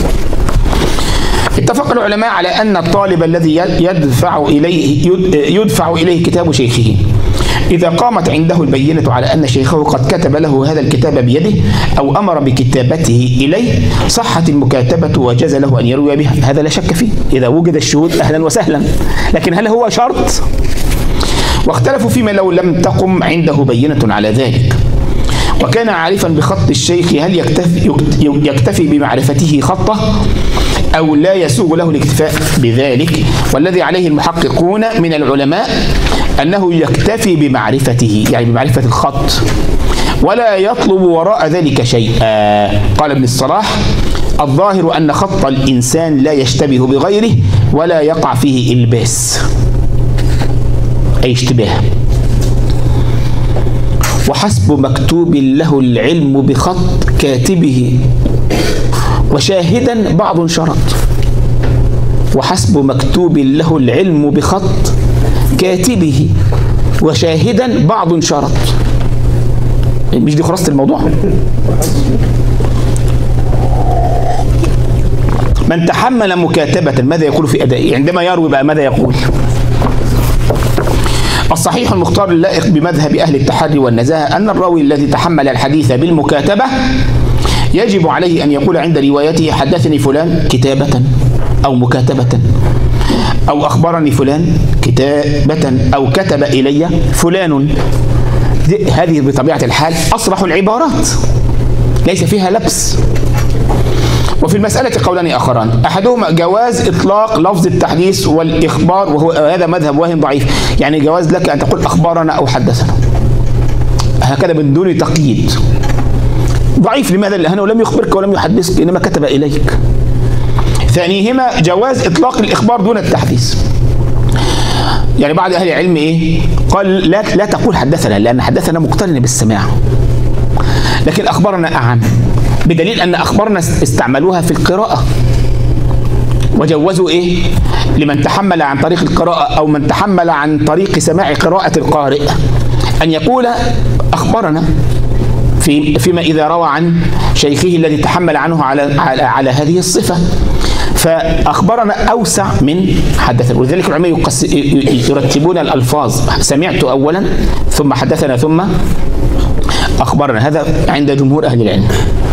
اتفق العلماء على أن الطالب الذي يدفع إليه يدفع إليه كتاب شيخه إذا قامت عنده البينة على أن شيخه قد كتب له هذا الكتاب بيده أو أمر بكتابته إليه صحت المكاتبة وجاز له أن يروي بها، هذا لا شك فيه، إذا وجد الشهود أهلا وسهلا، لكن هل هو شرط؟ واختلفوا فيما لو لم تقم عنده بينة على ذلك، وكان عارفا بخط الشيخ هل يكتفي, يكتفي بمعرفته خطه أو لا يسوغ له الاكتفاء بذلك، والذي عليه المحققون من العلماء أنه يكتفي بمعرفته، يعني بمعرفة الخط، ولا يطلب وراء ذلك شيئا. قال ابن الصلاح: الظاهر أن خط الإنسان لا يشتبه بغيره ولا يقع فيه إلباس، أي اشتباه، وحسب مكتوب له العلم بخط كاتبه وشاهدا بعض شرط، وحسب مكتوب له العلم بخط كاتبه وشاهدا بعض شرط. مش دي خلاصة الموضوع؟ من تحمل مكاتبة ماذا يقول في أدائه؟ عندما يروي بقى ماذا يقول؟ الصحيح المختار اللائق بمذهب أهل التحري والنزاهة أن الراوي الذي تحمل الحديث بالمكاتبة يجب عليه أن يقول عند روايته حدثني فلان كتابة أو مكاتبة، أو أخبرني فلان كتابة، أو كتب إلي فلان. هذه بطبيعة الحال أصرح العبارات ليس فيها لبس. وفي المسألة قولان آخران، أحدهما جواز إطلاق لفظ التحديث والإخبار، وهو هذا مذهب واهن ضعيف، يعني جواز لك أن تقول أخبارنا أو حدثنا هكذا من دون تقييد. ضعيف لماذا؟ لأنه لم يخبرك ولم يحدثك، إنما كتب إليك. ثانيهما جواز إطلاق الإخبار دون التحديث، يعني بعض أهل العلم إيه؟ قال لا لا تقول حدثنا، لأن حدثنا مقترن بالسماع، لكن أخبرنا أعم، بدليل أن أخبرنا استعملوها في القراءة وجوزوا إيه؟ لمن تحمل عن طريق القراءة أو من تحمل عن طريق سماع قراءة القارئ أن يقول أخبرنا في فيما إذا روى عن شيخه الذي تحمل عنه على على, على هذه الصفة. فأخبرنا أوسع من حدثنا، ولذلك العلماء يرتبون الألفاظ، سمعت أولا ثم حدثنا ثم أخبرنا، هذا عند جمهور أهل العلم.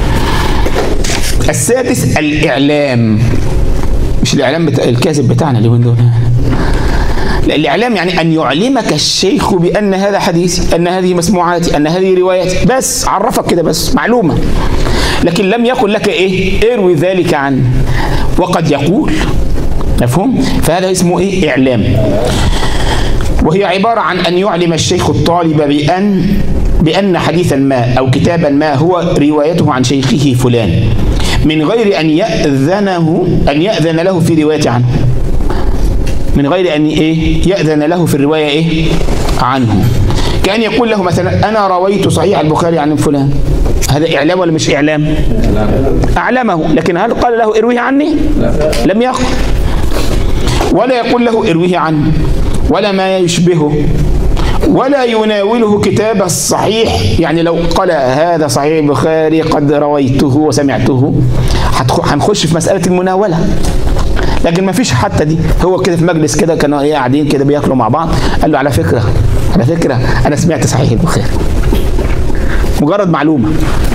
السادس الإعلام، مش الإعلام بتا... الكاذب بتاعنا اليومين دول. الإعلام يعني أن يعلمك الشيخ بأن هذا حديثي، أن هذه مسموعاتي، أن هذه رواياتي، بس عرفك كده بس معلومة، لكن لم يقل لك إيه اروي ذلك عنه، وقد يقول، مفهوم؟ فهذا اسمه إيه؟ إعلام. وهي عبارة عن أن يعلم الشيخ الطالب بأن بأن حديثا ما أو كتابا ما هو روايته عن شيخه فلان، من غير أن يأذنه أن يأذن له في رواية عنه، من غير أن إيه يأذن له في الرواية إيه عنه. كأن يقول له مثلا أنا رويت صحيح البخاري عن فلان، هذا إعلام ولا مش إعلام؟ أعلمه، لكن هل قال له ارويه عني؟ لم يقل. ولا يقول له ارويه عنه ولا ما يشبهه، ولا يناوله كتاب الصحيح، يعني لو قال هذا صحيح البخاري قد رويته وسمعته هنخش في مسألة المناولة، لكن ما فيش حتى دي. هو كده في مجلس كده كانوا قاعدين كده بياكلوا مع بعض، قال له على فكرة على فكرة أنا سمعت صحيح البخاري، مجرد معلومة.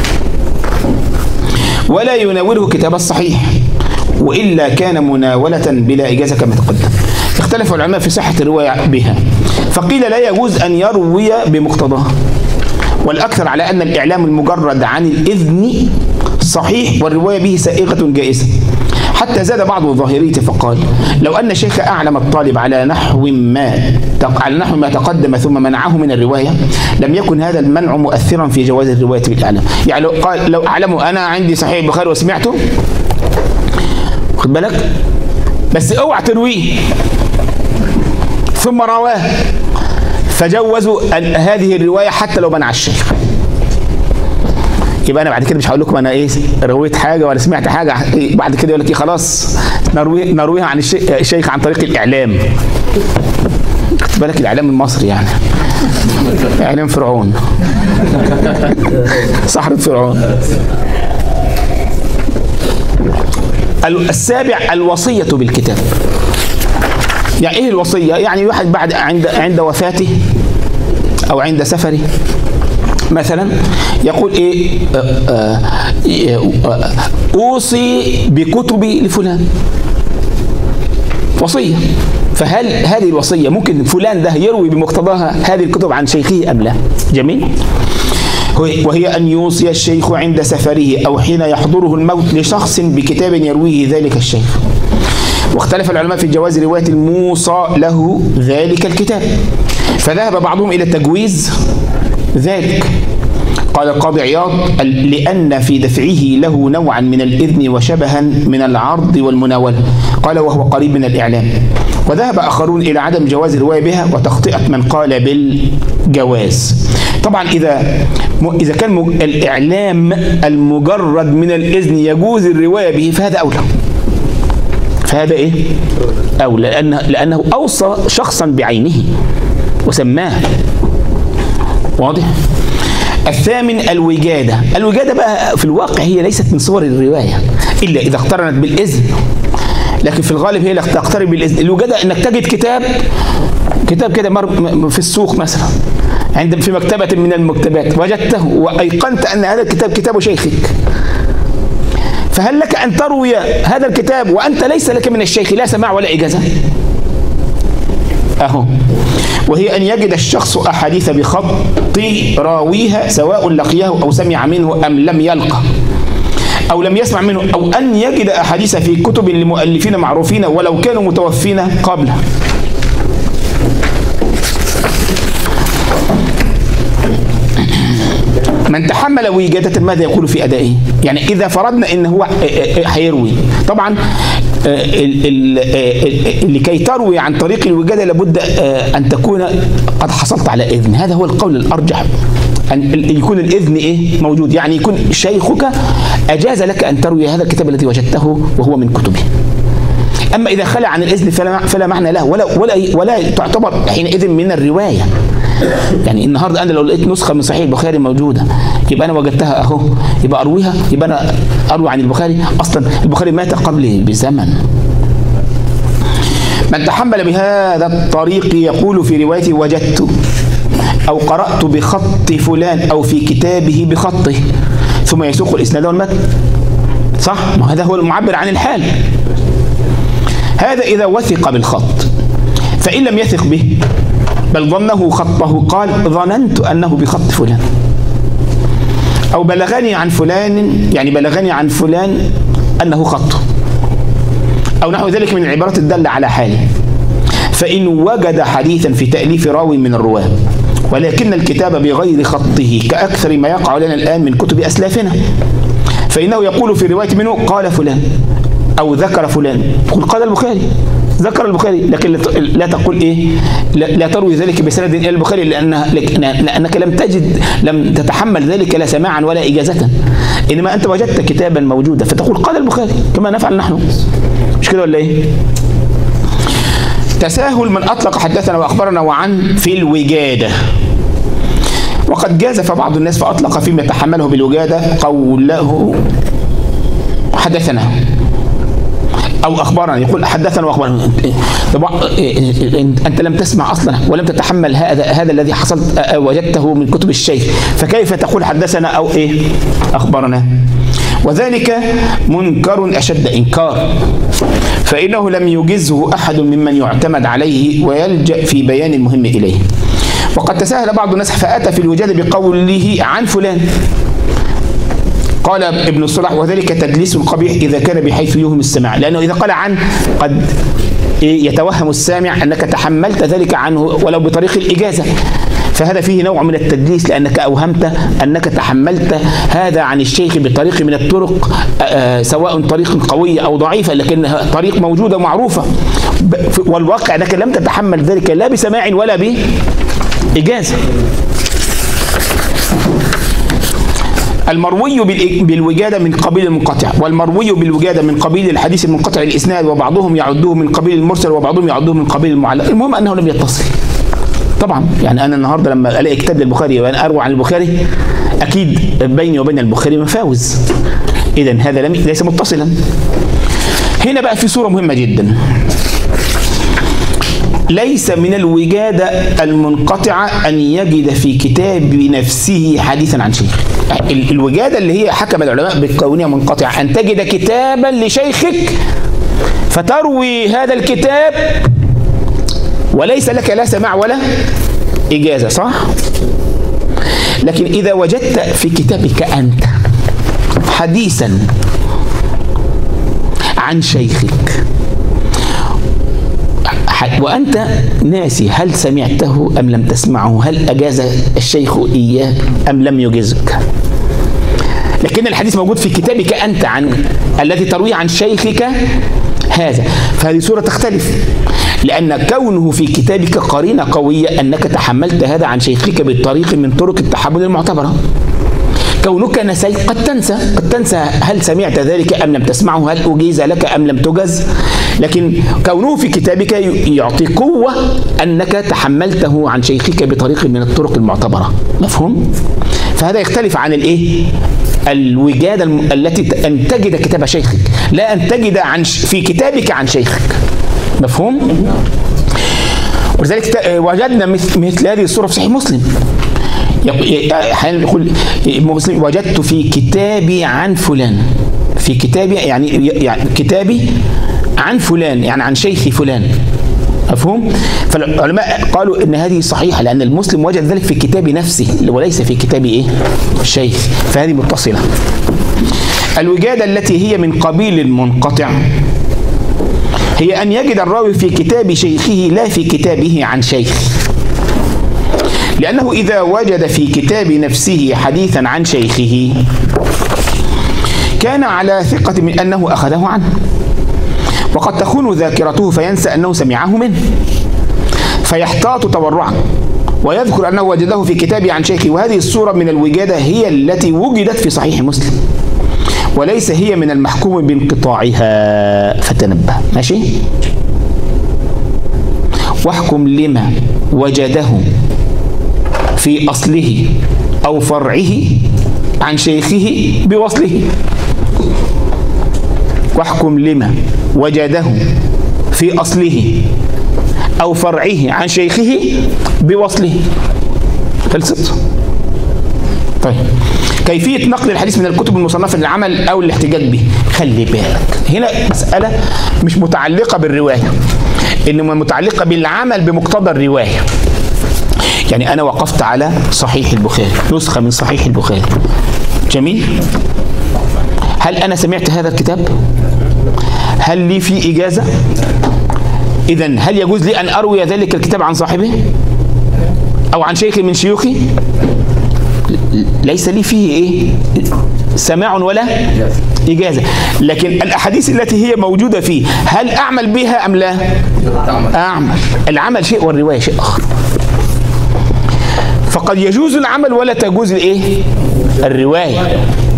ولا يناوله كتاب الصحيح، وإلا كان مناولة بلا إجازة كما تقدم. اختلف العلماء في صحة الرواية بها، فقيل لا يجوز أن يروي بمقتضاها، والأكثر على أن الإعلام المجرد عن الإذن صحيح والرواية به سائغة جائزة. حتى زاد بعض الظاهرية فقال لو أن الشيخ أعلم الطالب على نحو ما على نحو ما تقدم ثم منعه من الرواية لم يكن هذا المنع مؤثرا في جواز الرواية بالإعلام. يعني لو قال لو أعلمه أنا عندي صحيح البخاري وسمعته، خد بالك، بس اوعى ترويه، ثم رواه، فجوزوا هذه الرواية حتى لو منع الشيخ. يبقى انا بعد كده مش هقول لكم انا ايه رويت حاجه ولا سمعت حاجه، بعد كده يقول لك ايه خلاص نروي نرويها عن الشيخ عن طريق الاعلام. خد بالك الاعلام المصري يعني اعلام فرعون، صحراء فرعون. السابع الوصيه بالكتاب. يعني ايه الوصيه؟ يعني واحد بعد عند عند وفاته او عند سفره مثلا يقول ايه آآ آآ اوصي بكتبي لفلان، وصيه. فهل هذه الوصيه ممكن فلان ده يروي بمقتضاها هذه الكتب عن شيخه ام لا؟ جميل. وهي ان يوصي الشيخ عند سفره او حين يحضره الموت لشخص بكتاب يرويه ذلك الشيخ. واختلف العلماء في جواز روايه الموصى له ذلك الكتاب، فذهب بعضهم الى تجويز ذلك. قال القاضي عياض لأن في دفعه له نوعا من الإذن وشبها من العرض والمناولة، قال وهو قريب من الإعلام. وذهب آخرون إلى عدم جواز الرواية بها وتخطئة من قال بالجواز. طبعا إذا إذا كان الإعلام المجرد من الإذن يجوز الرواية به فهذا أولى، فهذا إيه؟ أولى، لأنه, لأنه أوصى شخصا بعينه وسماه. واضح؟ الثامن الوجادة. الوجادة بقى في الواقع هي ليست من صور الرواية إلا إذا اقترنت بالإذن، لكن في الغالب هي لا تقترب بالإذن. الوجادة إنك تجد كتاب كتاب كده في السوق مثلا، عند في مكتبة من المكتبات وجدته وأيقنت أن هذا الكتاب كتاب شيخك، فهل لك أن تروي هذا الكتاب وأنت ليس لك من الشيخ لا سماع ولا إجازة؟ أهو. وهي أن يجد الشخص أحاديث بخط راويها سواء لقيه أو سمع منه أم لم يلقى أو لم يسمع منه، أو أن يجد أحاديث في كتب لمؤلفين معروفين ولو كانوا متوفين قبله. من تحمل وجادة ماذا يقول في أدائه؟ يعني إذا فرضنا إن هو هيروي، طبعا لكي تروي عن طريق الوجادة لابد أن تكون قد حصلت على إذن. هذا هو القول الأرجح، أن يكون الإذن إيه موجود، يعني يكون شيخك أجاز لك أن تروي هذا الكتاب الذي وجدته وهو من كتبه. أما إذا خلع عن الإذن فلا, فلا معنى له ولا, ولا, ولا تعتبر حينئذ من الرواية. يعني النهارده أنا لو لقيت نسخة من صحيح البخاري موجودة يبقى أنا وجدتها أهو، يبقى أرويها، يبقى أنا أروي عن البخاري. أصلا البخاري مات قبلي بزمن. من تحمل بهذا الطريق يقول في روايته وجدت أو قرأت بخط فلان أو في كتابه بخطه، ثم يسوق الإسناد والمتن. صح؟ هذا هو المعبر عن الحال. هذا إذا وثق بالخط، فإن لم يثق به بل ظنه خطه قال ظننت أنه بخط فلان، أو بلغني عن فلان، يعني بلغني عن فلان أنه خطه، أو نحو ذلك من العبارات الدالة على حاله. فإن وجد حديثا في تأليف راوي من الرواة ولكن الكتاب بغير خطه كأكثر ما يقع لنا الآن من كتب أسلافنا، فإنه يقول في رواية منه قال فلان أو ذكر فلان، يقول قال البخاري، ذكر البخاري، لكن لا تقول إيه، لا تروي ذلك بسند إلى البخاري لأنها لأنك لم تجد، لم تتحمل ذلك لا سماعا ولا إجازة، إنما أنت وجدت كتابا موجودا فتقول قال البخاري كما نفعل نحن. مش كده ولا إيه؟ تساهل من أطلق حدثنا وأخبرنا وعن في الوجادة. وقد جازف بعض الناس فأطلق فيما يتحمله بالوجادة قوله حدثنا أو أخبرنا، يقول حدثنا وأخبرنا. أنت لم تسمع أصلا ولم تتحمل هذا هذا الذي حصلت وجدته من كتب الشيخ، فكيف تقول حدثنا أو إيه أخبرنا؟ وذلك منكر أشد إنكار، فإنه لم يجزه أحد ممن يعتمد عليه ويلجأ في بيان المهم إليه. وقد تساهل بعض الناس فأتى في الوجادة بقوله عن فلان. قال ابن الصلاح وذلك تدليس القبيح إذا كان بحيث يوهم السماع، لأنه إذا قال عن قد يتوهم السامع أنك تحملت ذلك عنه ولو بطريق الإجازة، فهذا فيه نوع من التدليس لأنك أوهمت أنك تحملت هذا عن الشيخ بطريق من الطرق، سواء طريق قوية أو ضعيفة، لكنها طريق موجودة معروفة، والواقع أنك لم تتحمل ذلك لا بسماع ولا بإجازة. المروي بالوجادة من قبيل المنقطع، والمروي بالوجادة من قبيل الحديث المنقطع الإسناد، وبعضهم يعدوه من قبيل المرسل وبعضهم يعدوه من قبيل المعلق. المهم أنه لم يتصل. طبعا يعني أنا النهاردة لما ألاقي كتاب للبخاري وأنا أروي عن البخاري أكيد بيني وبين البخاري مفاوز، إذن هذا لم ليس متصلا. هنا بقى في صورة مهمة جدا، ليس من الوجادة المنقطعة أن يجد في كتاب نفسه حديثا عن شيخ. الوجادة اللي هي حكم العلماء بكونها منقطعة أن تجد كتابا لشيخك فتروي هذا الكتاب وليس لك لا سماع ولا إجازة، صح؟ لكن إذا وجدت في كتابك أنت حديثا عن شيخك وأنت ناسي هل سمعته أم لم تسمعه، هل أجاز الشيخ إياه أم لم يجزك، لكن الحديث موجود في كتابك أنت عن الذي ترويه عن شيخك هذا، فهذه صورة تختلف، لأن كونه في كتابك قرينة قوية أنك تحملت هذا عن شيخك بالطريق من طرق التحمل المعتبرة. كونك نسيت قد تنسى، قد تنسى هل سمعت ذلك أم لم تسمعه، هل أجيز لك أم لم تجز، لكن كونه في كتابك يعطي قوة أنك تحملته عن شيخك بطريق من الطرق المعتبرة. مفهوم؟ فهذا يختلف عن الإيه؟ الوجادة التي أن تجد كتاب شيخك، لا أن تجد عن في كتابك عن شيخك. مفهوم؟ ولذلك وجدنا مثل هذه الصورة في صحيح مسلم. يقول مسلم وجدت في كتابي عن فلان، في كتابي يعني, يعني كتابي عن فلان يعني عن شيخ فلان. مفهوم؟ فالعلماء قالوا ان هذه صحيحه لان المسلم وجد ذلك في كتاب نفسه وليس في كتاب ايه؟ الشيخ، فهذه متصله. الوجاده التي هي من قبيل المنقطع هي ان يجد الراوي في كتاب شيخه لا في كتابه عن شيخ، لأنه إذا وجد في كتاب نفسه حديثا عن شيخه كان على ثقة من أنه أخذه عنه، وقد تخون ذاكرته فينسى أنه سمعه منه فيحتاط تورعا ويذكر أنه وجده في كتابه عن شيخه. وهذه الصورة من الوجادة هي التي وجدت في صحيح مسلم وليس هي من المحكوم بانقطاعها، فتنبه. ماشي؟ واحكم لما وجده في أصله أو فرعه عن شيخه بوصله. واحكم لما وجده في أصله أو فرعه عن شيخه بوصله. خلصت؟ طيب كيفية نقل الحديث من الكتب المصنفة للعمل أو الاحتجاج به. خلي بالك هنا مسألة مش متعلقة بالرواية، إنما متعلقة بالعمل بمقتضى الرواية. يعني أنا وقفت على صحيح البخاري، نسخة من صحيح البخاري، جميل؟ هل أنا سمعت هذا الكتاب؟ هل لي فيه إجازة؟ إذن هل يجوز لي أن أروي ذلك الكتاب عن صاحبه أو عن شيخ من شيوخي؟ ليس لي فيه إيه؟ سماع ولا إجازة، لكن الأحاديث التي هي موجودة فيه هل أعمل بها أم لا؟ أعمل. العمل شيء والرواية شيء آخر. فقد يجوز العمل ولا تجوز الايه؟ الروايه.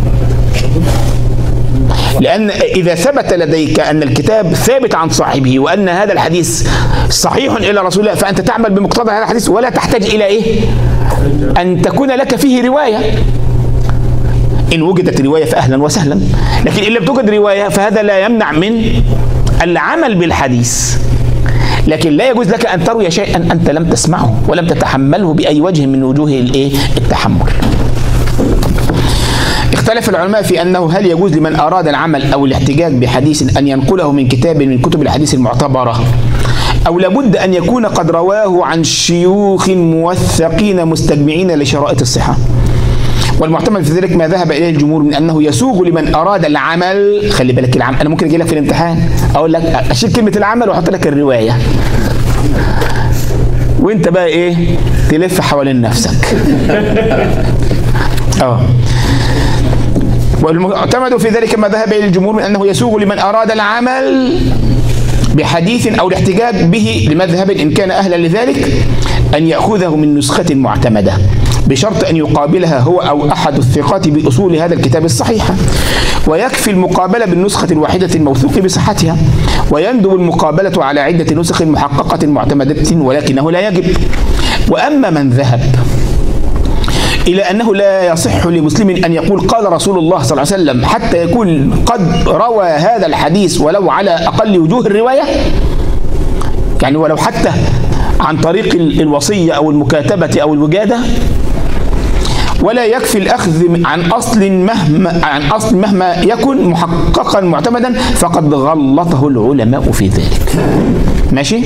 لان اذا ثبت لديك ان الكتاب ثابت عن صاحبه وان هذا الحديث صحيح الى رسول الله فانت تعمل بمقتضى هذا الحديث ولا تحتاج الى ايه؟ ان تكون لك فيه روايه. ان وجدت روايه فاهلا وسهلا، لكن ان لم توجد روايه فهذا لا يمنع من العمل بالحديث. لكن لا يجوز لك أن تروي شيئا أنت لم تسمعه ولم تتحمله بأي وجه من وجوه الإيه؟ التحمل. اختلف العلماء في أنه هل يجوز لمن أراد العمل أو الاحتجاج بحديث أن ينقله من كتاب من كتب الحديث المعتبرة، أو لابد أن يكون قد رواه عن شيوخ موثقين مستجمعين لشرائط الصحة. والمعتمد في ذلك ما ذهب إليه الجمهور من أنه يسوغ لمن أراد العمل. خلي بالك العمل أنا ممكن أجي لك في الامتحان أقول لك أشيل كلمة العمل وأحط لك الرواية وأنت بقى إيه تلف حوالين نفسك. أه والمعتمد في ذلك ما ذهب إليه الجمهور من أنه يسوغ لمن أراد العمل بحديث أو الاحتجاج به لمذهب إن كان أهلا لذلك أن يأخذه من نسخة معتمدة بشرط أن يقابلها هو أو أحد الثقات بأصول هذا الكتاب الصحيحة، ويكفي المقابلة بالنسخة الواحدة الموثوق بصحتها، ويندب المقابلة على عدة نسخ محققة معتمدة ولكنه لا يجب. وأما من ذهب إلى أنه لا يصح لمسلم أن يقول قال رسول الله صلى الله عليه وسلم حتى يكون قد روى هذا الحديث ولو على أقل وجوه الرواية، يعني ولو حتى عن طريق الوصية أو المكاتبة أو الوجادة، ولا يكفي الأخذ عن أصل مهما عن أصل مهما يكن محققا معتمدا، فقد غلطه العلماء في ذلك. ماشي؟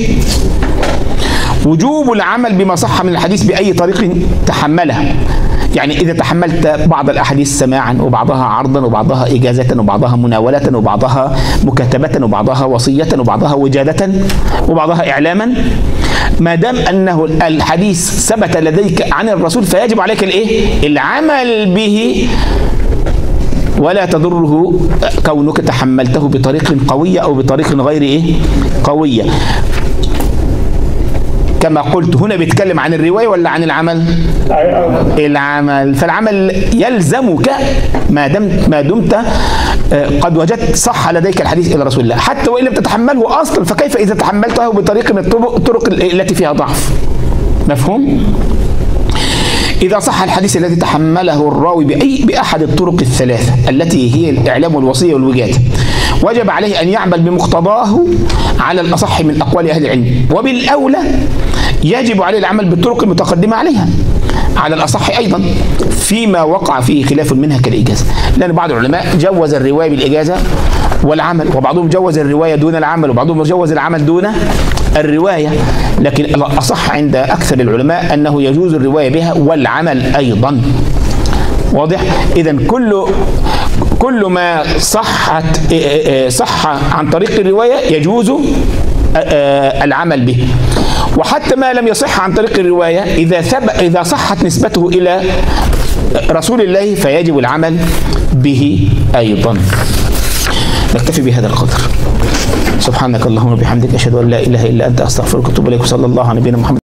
وجوب العمل بما صح من الحديث بأي طريق تحمله. يعني إذا تحملت بعض الأحاديث سماعا وبعضها عرضا وبعضها إجازة وبعضها مناولة وبعضها مكاتبة وبعضها وصية وبعضها وجادة وبعضها إعلاما، ما دام أنه الحديث ثبت لديك عن الرسول فيجب عليك الإيه؟ العمل به، ولا تضره كونك تحملته بطريق قوية أو بطريق غير إيه؟ قوية. كما قلت هنا بيتكلم عن الرواية ولا عن العمل؟ العمل. فالعمل يلزمك ما دمت ما دمت قد وجدت صح لديك الحديث إلى رسول الله، حتى وإن لم تتحمله أصلا، فكيف إذا تحملته بطريق من الطرق التي فيها ضعف؟ مفهوم؟ إذا صح الحديث الذي تحمله الراوي بأي بأحد الطرق الثلاثة التي هي الإعلام والوصية والوجادة، وجب عليه أن يعمل بمقتضاه على الأصح من أقوال أهل العلم، وبالأولى يجب عليه العمل بالطرق المتقدمة عليها على الأصح أيضا، فيما وقع فيه خلاف منها كالإجازة، لأن بعض العلماء جوز الرواية بالإجازة والعمل، وبعضهم جوز الرواية دون العمل، وبعضهم جوز العمل دون الرواية، لكن الأصح عند أكثر العلماء أنه يجوز الرواية بها والعمل أيضا. واضح؟ إذن كل كل ما صحت صح عن طريق الرواية يجوز العمل به، وحتى ما لم يصح عن طريق الرواية إذا ثبت إذا صحت نسبته إلى رسول الله فيجب العمل به أيضا. نكتفي بهذا القدر. سبحانك اللهم وبحمدك، أشهد أن لا إله إلا أنت، أستغفرك وأتوب إليك. صلى الله على نبينا محمد.